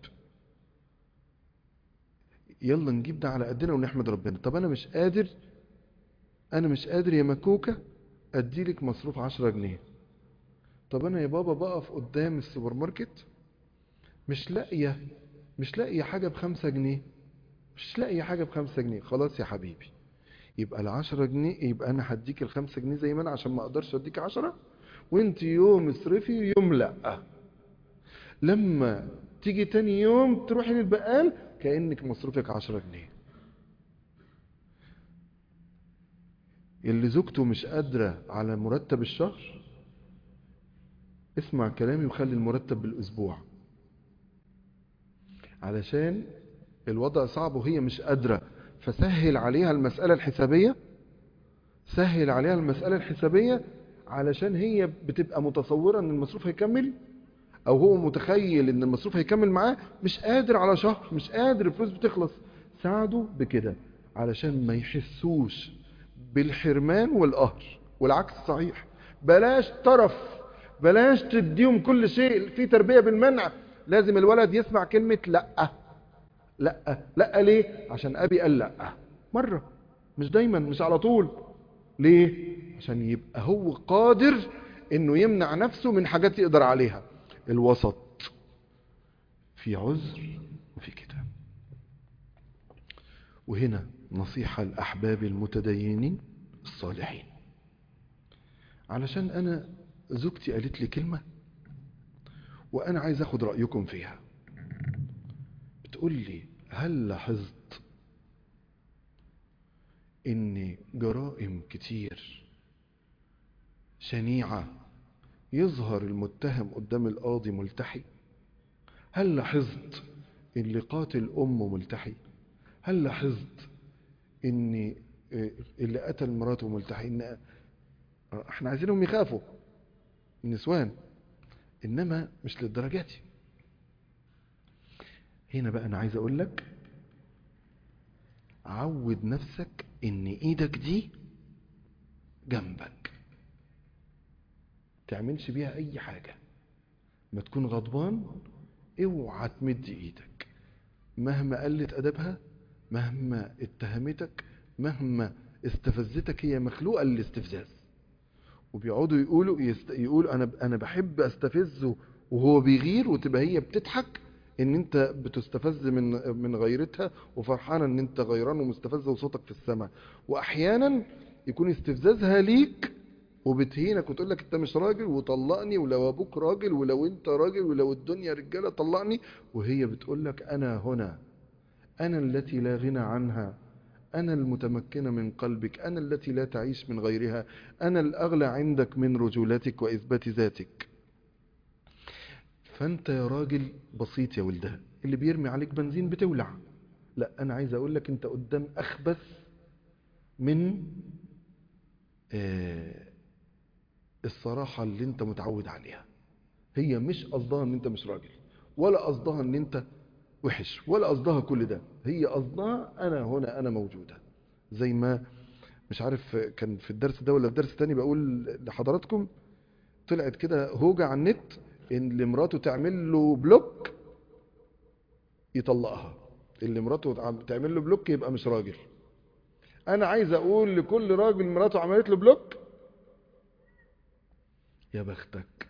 يلا نجيب ده على قدنا ونحمد ربنا. طب انا مش قادر، انا مش قادر يا مكوكه اديلك مصروف عشرة جنيه. طب انا يا بابا بقف قدام السوبر ماركت مش لاقيه مش لاقيه حاجه بخمسة جنيه، مش لاقيه حاجه بخمسة جنيه. خلاص يا حبيبي، يبقى العشرة جنيه، يبقى انا هديك الخمسة جنيه زي ما انا عشان ما اقدرش اديك عشرة، وانت يوم اصرفي يوم لا. لما تيجي تاني يوم تروحي للبقال كأنك مصروفك عشرة جنيه. اللي زوجته مش قادرة على مرتب الشهر اسمع كلامي وخلي المرتب بالاسبوع، علشان الوضع صعب وهي مش قادرة. فسهل عليها المسألة الحسابية، سهل عليها المسألة الحسابية علشان هي بتبقى متصورة ان المصروف هيكمل، او هو متخيل ان المصروف هيكمل معاه، مش قادر على شهر، مش قادر، الفلوس بتخلص. ساعده بكده علشان ما يحسوش بالحرمان والقهر. والعكس صحيح، بلاش طرف، بلاش تديهم كل شيء، في تربية بالمنع. لازم الولد يسمع كلمة لا لا لا. ليه؟ عشان ابي قال لا مرة، مش دايما، مش على طول. ليه؟ عشان يبقى هو قادر انه يمنع نفسه من حاجات يقدر عليها. الوسط، في عذر وفي كده. وهنا نصيحة الأحباب المتدينين الصالحين، علشان أنا زوجتي قالت لي كلمة وأنا عايز أخد رأيكم فيها. بتقول لي هل لاحظت إن جرائم كتير شنيعة يظهر المتهم قدام القاضي ملتحي؟ هل لاحظت اللي قاتل أمه ملتحي؟ هل لاحظت ان اللي قتل مراته ملتحي؟ ان احنا عايزينهم يخافوا النسوان، انما مش للدرجة دي. هنا بقى انا عايز اقول لك عود نفسك ان ايدك دي جنبك، تعملش بيها اي حاجة. ما تكون غضبان اوعى تمد ايدك، مهما قلت ادبها، مهما اتهمتك، مهما استفزتك. هي مخلوقة للاستفزاز، وبيقعدوا يقولوا يست... يقولوا انا انا بحب استفزه وهو بيغير، وتبقى هي بتضحك ان انت بتستفز من من غيرتها، وفرحانه ان انت غيران ومستفز وصوتك في السماء. واحيانا يكون استفزازها ليك وبتهينك وتقول لك انت مش راجل وطلقني، ولو ابوك راجل، ولو انت راجل، ولو الدنيا رجاله طلقني. وهي بتقول لك انا هنا، انا التي لا غنى عنها، أنا المتمكنة من قلبك، أنا التي لا تعيش من غيرها، أنا الأغلى عندك من رجولتك وإثبات ذاتك. فأنت يا راجل بسيط يا ولدها، اللي بيرمي عليك بنزين بتولع. لا، أنا عايز أقول لك أنت قدام أخبث من آه الصراحة اللي أنت متعود عليها. هي مش قصدها أن أنت مش راجل، ولا قصدها أن أنت وحش، ولا قصدها كل ده. هي قصدها أنا هنا، أنا موجودة. زي ما مش عارف كان في الدرس ده ولا في درس تاني بقول لحضراتكم، طلعت كده هوجة على النت ان اللي مراته تعمل له بلوك يطلقها، اللي مراته تعمل له بلوك يبقى مش راجل. انا عايز اقول لكل راجل مراته عملت له بلوك، يا بختك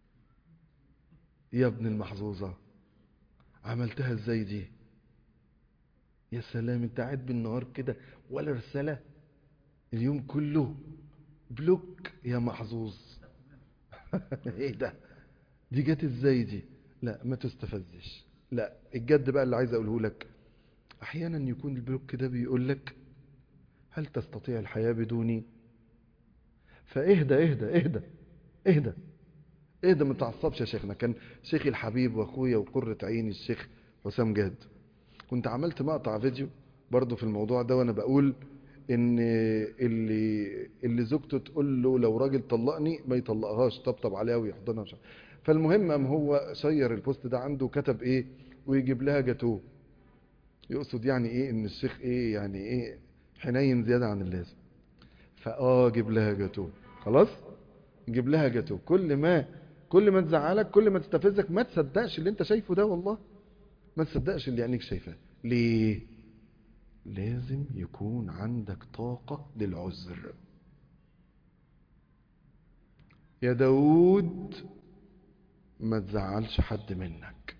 يا ابن المحظوظة، عملتها ازاي دي؟ يا سلام، انت قاعد بالنهار كده ولا رسالة، اليوم كله بلوك، يا محظوظ. ايه ده؟ دي جت ازاي دي؟ لا، ما تستفزش. لا، الجد بقى اللي عايز اقوله لك، احيانا يكون البلوك ده بيقول لك هل تستطيع الحياة بدوني؟ فاهدى اهدى اهدى اهدى اهدى، ما تعصبش يا شيخنا. كان شيخي الحبيب واخويا وقرة عيني الشيخ حسام جاد، كنت عملت مقطع فيديو برضو في الموضوع ده، وانا بقول ان اللي اللي زوجته تقول له لو راجل طلقني ما يطلقهاش، طبطب عليها ويحضنها مش. فالمهم ام هو شير البوست ده عنده، كتب ايه ويجيب لها جاتوه، يقصد يعني ايه ان الشيخ ايه يعني ايه حنين زياده عن اللازم. فاه جيب لها جاتوه، خلاص جيب لها جاتوه. كل ما كل ما تزعلك، كل ما تستفزك، ما تصدقش اللي انت شايفه ده، والله ما تصدقش اللي عينيك شايفاه. ليه؟ لازم يكون عندك طاقة للعذر. يا داود ما تزعلش حد منك،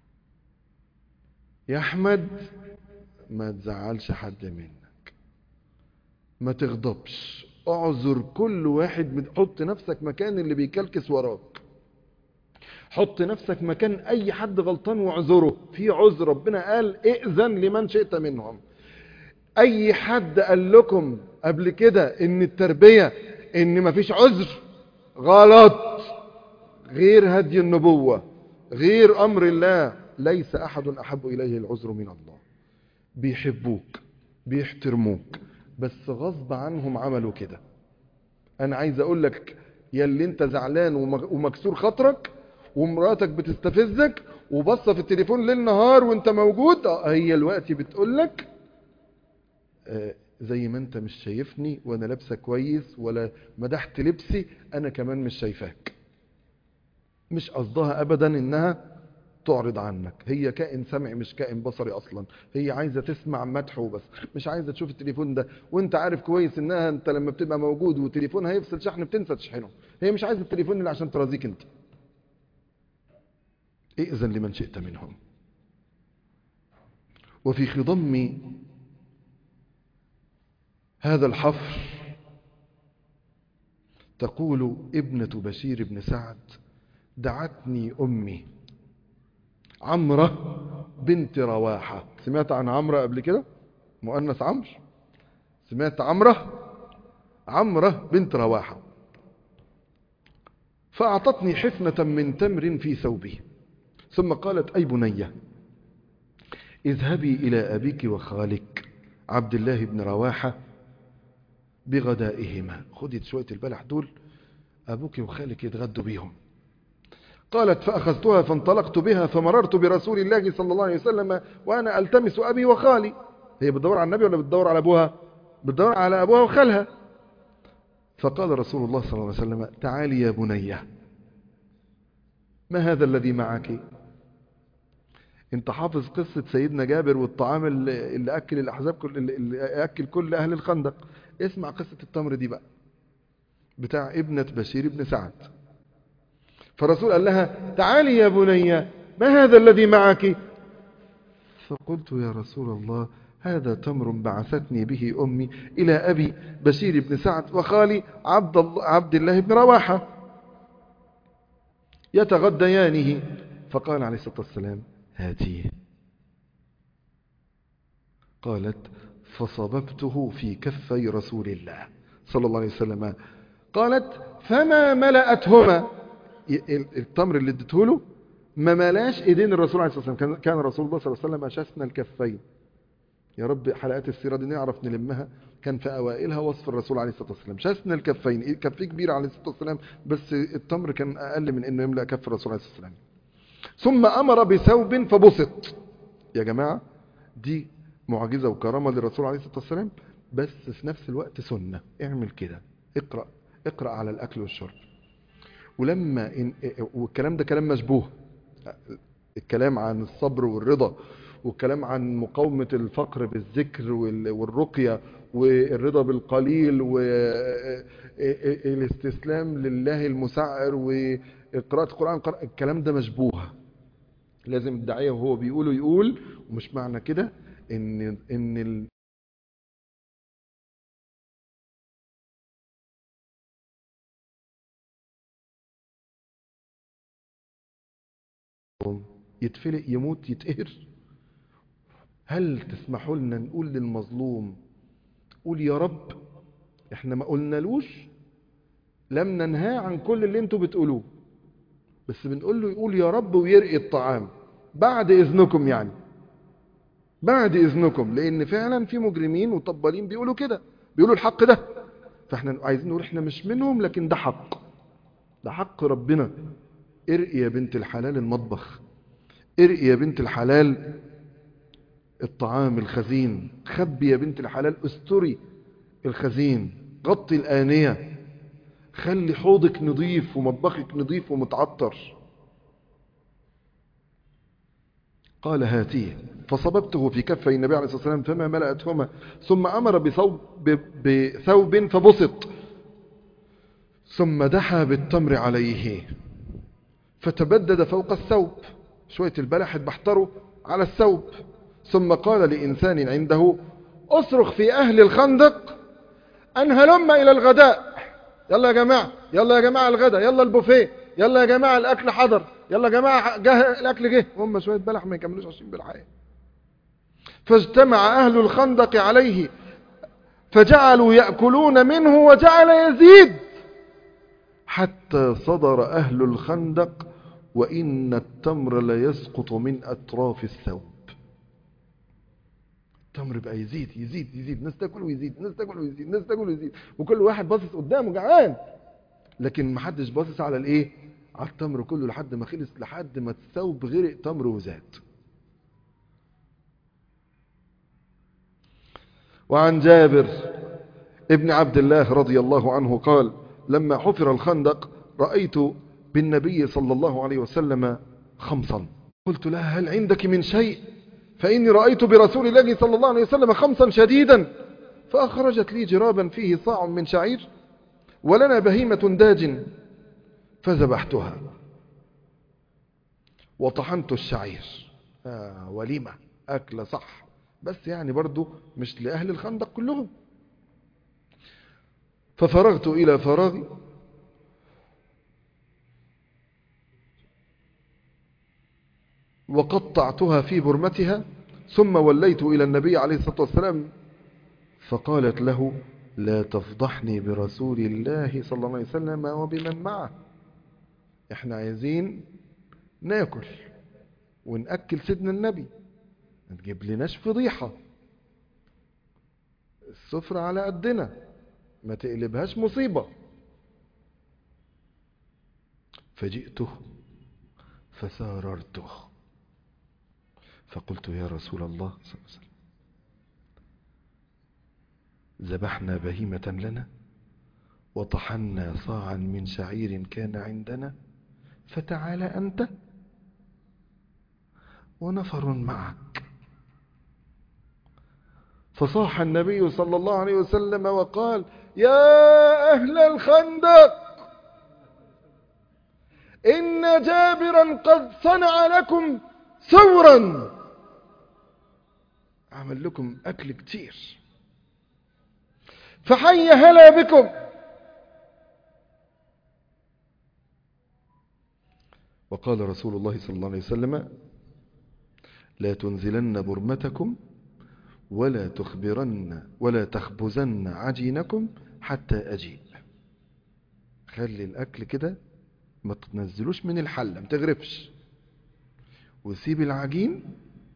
يا احمد ما تزعلش حد منك، ما تغضبش، اعذر كل واحد من... حط نفسك مكان اللي بيكلكس وراك، حط نفسك مكان اي حد غلطان واعذره. في عذر، ربنا قال ائذن لمن شئت منهم. اي حد قال لكم قبل كده ان التربية ان مفيش عذر، غلط. غير هدي النبوة، غير امر الله. ليس احد احب اليه العذر من الله. بيحبوك بيحترموك، بس غصب عنهم عملوا كده. انا عايز اقول لك يا اللي انت زعلان ومكسور خاطرك ومراتك بتستفزك وبصه في التليفون ليل نهار وانت موجود، هي الوقت بتقول لك آه زي ما انت مش شايفني وانا لابسه كويس ولا مدحت لبسي، انا كمان مش شايفاك. مش قصدها ابدا انها تعرض عنك، هي كائن سمعي مش كائن بصري اصلا، هي عايزه تسمع مدحه بس، مش عايزه تشوف التليفون ده. وانت عارف كويس انها انت لما بتبقى موجود وتليفونها هيفصل شحن بتنسى تشحنه، هي مش عايزه التليفون اللي عشان ترازيك انت. ائذن لمن شئت منهم. وفي خضم هذا الحفر تقول ابنة بشير بن سعد: دعتني أمي عمرة بنت رواحة. سمعت عن عمرة قبل كده؟ مؤنث عمرو. سمعت عمرة؟ عمرة بنت رواحة. فأعطتني حفنة من تمر في ثوبي، ثم قالت: أي بنية، اذهبي إلى أبيك وخالك عبد الله بن رواحة بغدائهما. خدي شوية البلح دول أبوك وخالك يتغدوا بيهم. قالت: فأخذتها فانطلقت بها فمررت برسول الله صلى الله عليه وسلم وأنا ألتمس أبي وخالي. هي بتدور على النبي ولا بتدور على أبوها؟ بتدور على أبوها وخالها. فقال رسول الله صلى الله عليه وسلم: تعالي يا بنية، ما هذا الذي معك؟ انت حافظ قصة سيدنا جابر والطعام اللي أكل الأحزاب كل اللي أكل كل أهل الخندق. اسمع قصة التمر دي بقى بتاع ابنة بشير بن سعد. فالرسول قال لها: تعالي يا بنية، ما هذا الذي معك؟ فقلت: يا رسول الله، هذا تمر بعثتني به أمي إلى أبي بشير بن سعد وخالي عبد الله, عبد الله بن رواحة يتغديانه. فقال عليه الصلاة والسلام: هاتيه. قالت: فصببته في كفي رسول الله صلى الله عليه وسلم. قالت: فما ملأتهما. التمر اللي اديته له ما ملاش ايدين الرسول عليه الصلاة والسلام. كان رسول الله صلى الله عليه وسلم شسن الكفين. يا رب حلقات السيرة دي نعرف نلمها. كان في أوائلها وصف الرسول عليه الصلاة والسلام شسن الكفين، كفيه كبير عليه الصلاة والسلام، بس التمر كان أقل من أنه يملأ كف الرسول عليه الصلاة والسلام. ثم أمر بثوب فبسط. يا جماعة دي معجزة وكرامة للرسول عليه الصلاة والسلام، بس في نفس الوقت سنة. اعمل كده، اقرأ اقرأ على الأكل والشرب. ولما إن... والكلام ده كلام مشبوه، الكلام عن الصبر والرضا، والكلام عن مقاومة الفقر بالذكر والرقية والرضا بالقليل والاستسلام لله المسعر وقراءة القرآن. الكلام ده مشبوه، لازم الداعية وهو بيقوله يقول. ومش معنى كده ان ان ال... يتفلق يموت يتقهر. هل تسمحوا لنا نقول للمظلوم قول يا رب؟ احنا ما قلنالوش، لم ننهى عن كل اللي انتوا بتقولوه، بس بنقول له يقول يا رب ويرقي الطعام بعد اذنكم، يعني بعد اذنكم، لان فعلا في مجرمين وطبالين بيقولوا كده، بيقولوا الحق ده. فاحنا عايزين نقول احنا مش منهم، لكن ده حق، ده حق ربنا. ارقي يا بنت الحلال المطبخ، ارقي يا بنت الحلال الطعام الخزين، خبي يا بنت الحلال، استري الخزين، غطي الآنية، خلي حوضك نظيف ومطبخك نظيف ومتعطر. قال: هاتيه. فصببته في كفي النبي عليه الصلاة والسلام فما ملأتهما، ثم أمر بثوب, بثوب فبسط، ثم دحى بالتمر عليه فتبدد فوق الثوب. شوية البلح اتبحتروا على الثوب. ثم قال لإنسان عنده: أصرخ في أهل الخندق أن هلم إلى الغداء. يلا يا جماعة، يلا يا جماعة الغداء، يلا البوفيه، يلا يا جماعة الأكل حضر، يلا يا جماعة جه الأكل جه. هم شوية بلح ما يكملوش عشرين بلحاية. فاجتمع أهل الخندق عليه فجعلوا يأكلون منه وجعل يزيد حتى صدر أهل الخندق وإن التمر ليسقط من أطراف الثوب. التمر بقى يزيد يزيد يزيد، ناس تاكل ويزيد، ناس تاكل ويزيد، ناس تاكل ويزيد، وكل واحد باصص قدامه جعان، لكن محدش باصص على الايه؟ على التمر كله، لحد ما خلص، لحد ما الثوب غرق تمر وزاد. وعن جابر ابن عبد الله رضي الله عنه قال: لما حفر الخندق رأيت بالنبي صلى الله عليه وسلم خمصا، قلت لها: هل عندك من شيء؟ فإني رأيت برسول الله صلى الله عليه وسلم خمصا شديدا. فأخرجت لي جرابا فيه صاع من شعير ولنا بهيمة داج، فذبحتها وطحنت الشعير. آه وليمة، أكل صح، بس يعني برضو مش لأهل الخندق كلهم. ففرغت إلى فراغي وقطعتها في برمتها، ثم وليت إلى النبي عليه الصلاة والسلام، فقالت له: لا تفضحني برسول الله صلى الله عليه وسلم وبمن معه. احنا عايزين ناكل ونأكل سيدنا النبي، ما تجيب لناش فضيحة، السفرة على قدنا، ما تقلبهاش مصيبة. فجئته فساررته فقلت: يا رسول الله صلى الله عليه وسلم، ذبحنا بهيمة لنا وطحنا صاعا من شعير كان عندنا، فتعال أنت ونفر معك. فصاح النبي صلى الله عليه وسلم وقال: يا أهل الخندق، إن جابرا قد صنع لكم ثورا، عمل لكم أكل كتير، فحي هلا بكم. وقال رسول الله صلى الله عليه وسلم: لا تنزلن برمتكم ولا تخبرن ولا تخبزن عجينكم حتى أجيء. خلي الأكل كده، ما تنزلوش من الحلة، ما تغرفش، وسيب العجين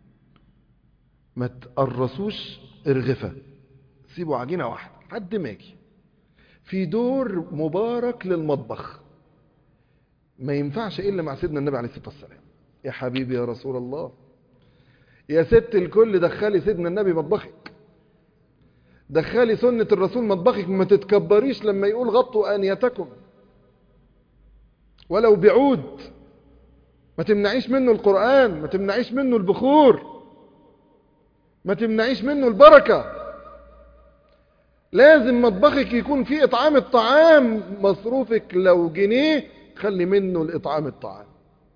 ما تقرصوش ارغفة، سيبوا عجينة واحدة حد ما يجي. في دور مبارك للمطبخ ما ينفعش إلا مع سيدنا النبي عليه الصلاة والسلام. يا حبيبي يا رسول الله، يا ست الكل، دخلي سيدنا النبي مطبخك، دخلي سنة الرسول مطبخك، ما تتكبريش لما يقول غطوا آنيتكم ولو بعود، ما تمنعيش منه القرآن، ما تمنعيش منه البخور، ما تمنعيش منه البركة. لازم مطبخك يكون فيه إطعام الطعام، مصروفك لو جنيه خلي منه الإطعام الطعام.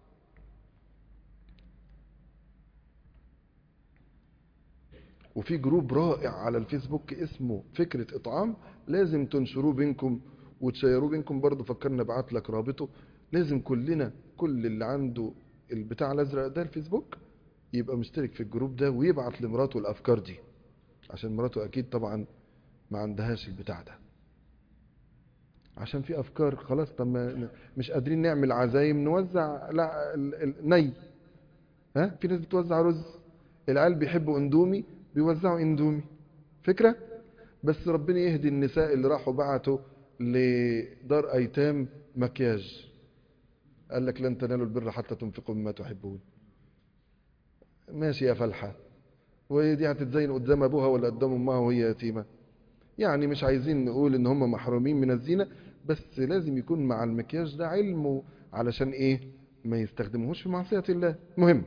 وفي جروب رائع على الفيسبوك اسمه فكرة إطعام، لازم تنشروه بينكم وتشيروه بينكم برضو، فكرنا بعت لك رابطه. لازم كلنا، كل اللي عنده البتاع الأزرق ده الفيسبوك يبقى مشترك في الجروب ده ويبعت لمراته الأفكار دي، عشان مراته أكيد طبعا ما عندهاش البتاع ده، عشان في أفكار. خلاص، طب مش قادرين نعمل عزايم، نوزع لا ني، ها، في ناس بتوزع رز، العيال بيحبوا اندومي بيوزعوا اندومي، فكرة. بس ربنا يهدي النساء اللي راحوا بعتوا لدار ايتام مكياج، قال لك لن تنالوا البر حتى تنفقوا مما تحبون. ماشي يا فلحة، وهي دي هتتزين قدام ابوها ولا قدام امها وهي يتيمة؟ يعني مش عايزين نقول ان هم محرومين من الزينة، بس لازم يكون مع المكياج ده علم، علشان ايه؟ ما يستخدموهوش في معصية الله. مهم.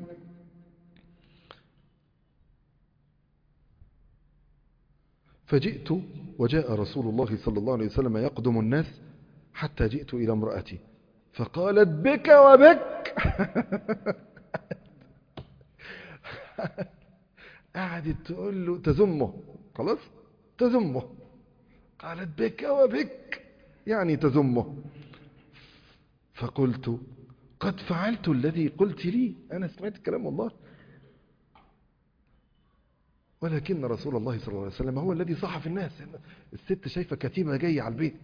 فجئت وجاء رسول الله صلى الله عليه وسلم يقدم الناس، حتى جئت إلى امرأتي فقالت: بك وبك. قعدت تقول له، تزمه، خلاص تزمه، قالت: بك وبك، يعني تزمه. فقلت: قد فعلت الذي قلت لي، أنا سمعت الكلام والله، ولكن رسول الله صلى الله عليه وسلم هو الذي صح في الناس. الست شايفة كتيبة جاية على البيت.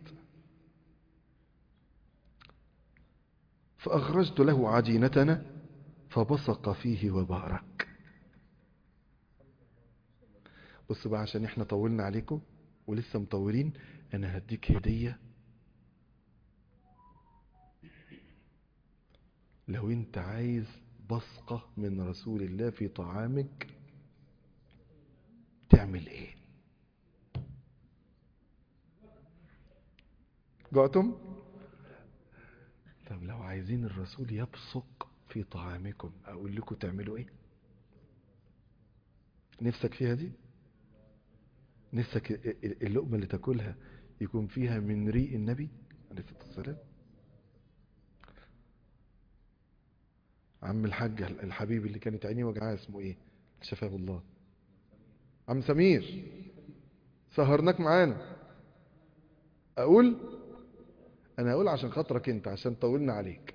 فأخرجت له عجينتنا فبصق فيه وبارك. بص بقى عشان احنا طولنا عليكم ولسه مطولين، انا هديك هدية. لو انت عايز بصقة من رسول الله في طعامك تعمل ايه؟ جعتم؟ طب لو عايزين الرسول يبصق في طعامكم اقول لكم تعملوا ايه؟ نفسك فيها دي؟ نفسك اللقمة اللي تاكلها يكون فيها من ريق النبي عليه الصلاة والسلام؟ عم الحاج الحبيب اللي كانت عينيه وجعاه اسمه ايه؟ شفاه الله. عم سمير سهرناك معانا. اقول انا اقول عشان خاطرك انت، عشان طولنا عليك.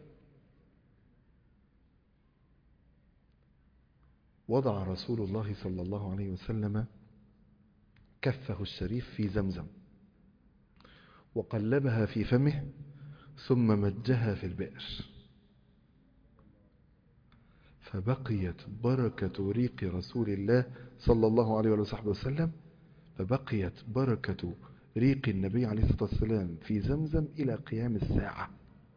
وضع رسول الله صلى الله عليه وسلم كفه الشريف في زمزم وقلبها في فمه ثم مجها في البئر، فبقيت بركة ريق رسول الله صلى الله عليه وصحبه وسلم، فبقيت بركة ريق النبي عليه الصلاة والسلام في زمزم إلى قيام الساعة.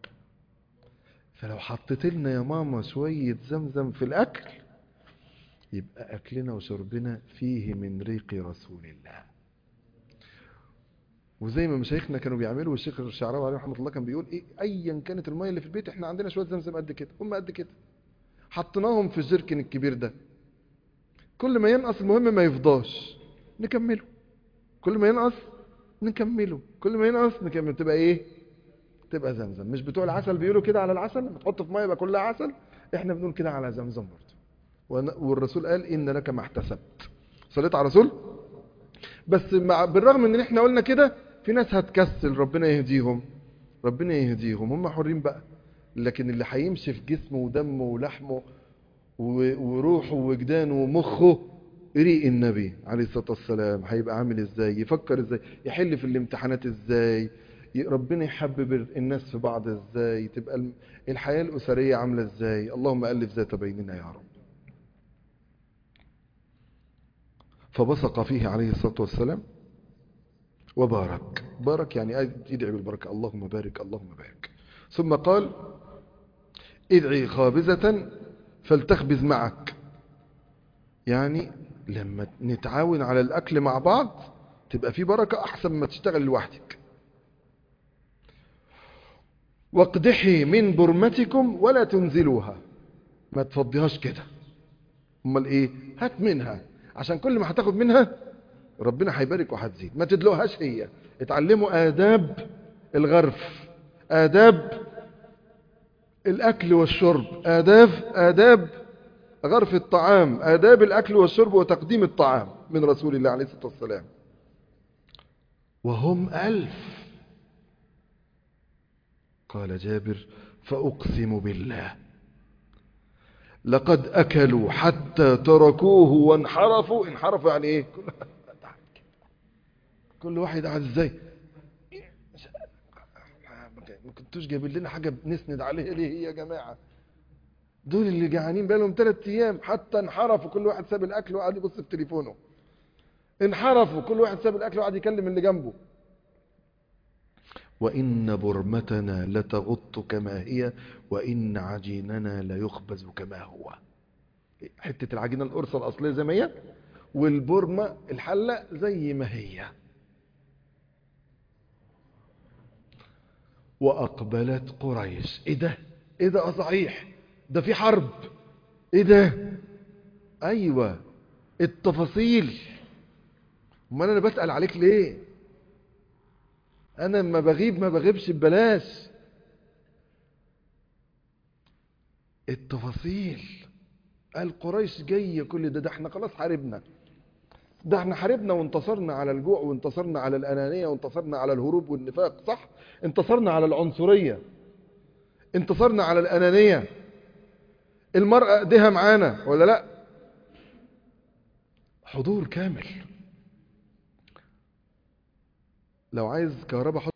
فلو حطيت لنا يا ماما شوية زمزم في الأكل يبقى أكلنا وشربنا فيه من ريق رسول الله. وزي ما مشايخنا كانوا بيعملوا، والشيخ الشعراوي عليه رحمة الله كان بيقول إيه، أيا كانت المية اللي في البيت، إحنا عندنا شوية زمزم قد كده، هم قد كده، حطيناهم في الجركن الكبير ده، كل ما ينقص المهم ما يفضاش نكمله، كل ما ينقص نكمله، كل ما ينقص نكمل، تبقى ايه؟ تبقى زمزم. مش بتوع العسل بيقولوا كده على العسل لما تحط في ميه يبقى كلها عسل؟ احنا بنقول كده على زمزم برضه. والرسول قال ان لك ما احتسبت. صليت على الرسول. بس مع بالرغم ان احنا قلنا كده في ناس هتكسل، ربنا يهديهم، ربنا يهديهم، هم حرين بقى. لكن اللي هيمشي في جسمه ودمه ولحمه وروحه ووجدانه ومخه ريق النبي عليه الصلاة والسلام، هيبقى عامل ازاي؟ يفكر ازاي؟ يحل في الامتحانات ازاي؟ ربنا يحبب الناس في بعض ازاي؟ تبقى الحياة الأسرية عاملة ازاي؟ اللهم ألف ذات بيننا يا رب. فبصق فيه عليه الصلاة والسلام وبارك. بارك يعني يدعي بالبركة، اللهم بارك اللهم بارك. ثم قال ادعي خابزة فلتخبز معك، يعني لما نتعاون على الأكل مع بعض تبقى في بركة أحسن ما تشتغل لوحدك. واقدحي من برمتكم ولا تنزلوها، ما تفضيهاش كده، امال ايه؟ هات منها، عشان كل ما هتاخد منها ربنا هيبارك وهتزيد. ما تدلوهاش هي. اتعلموا آداب الغرف، آداب الأكل والشرب، آداب آداب غرف الطعام، آداب الأكل والشرب وتقديم الطعام من رسول الله عليه الصلاة والسلام. وهم ألف. قال جابر فأقسم بالله لقد أكلوا حتى تركوه وانحرفوا. انحرفوا يعني ايه؟ كل واحد كل واحد قاعد ازاي؟ ما كنتوش جايبين لنا حاجة نسند عليها ليه يا جماعة؟ دول اللي جعانين بقالهم ثلاث ايام. حتى انحرفوا، كل واحد ساب الاكل وقعد يبص في تليفونه. انحرفوا، كل واحد ساب الاكل وقعد يكلم اللي جنبه. وإن برمتنا لتغط كما هي وإن عجيننا ليخبز كما هو. حتة العجينة القرصة الأصلية زي ما هي، والبرمة الحلة زي ما هي. وأقبلت قريش. ايه ده؟ ايه ده؟ صحيح ده في حرب. ايه ده؟ ايوه التفاصيل. امال انا بسأل عليك ليه؟ انا ما بغيب ما بغيبش ببلاش. التفاصيل. قال قريش جايه كل ده، ده احنا خلاص حاربنا، ده احنا حاربنا وانتصرنا على الجوع وانتصرنا على الانانيه وانتصرنا على الهروب والنفاق، صح؟ انتصرنا على العنصريه، انتصرنا على الانانيه. المرأة ايديها معانا ولا لا؟ حضور كامل. لو عايز كهرباء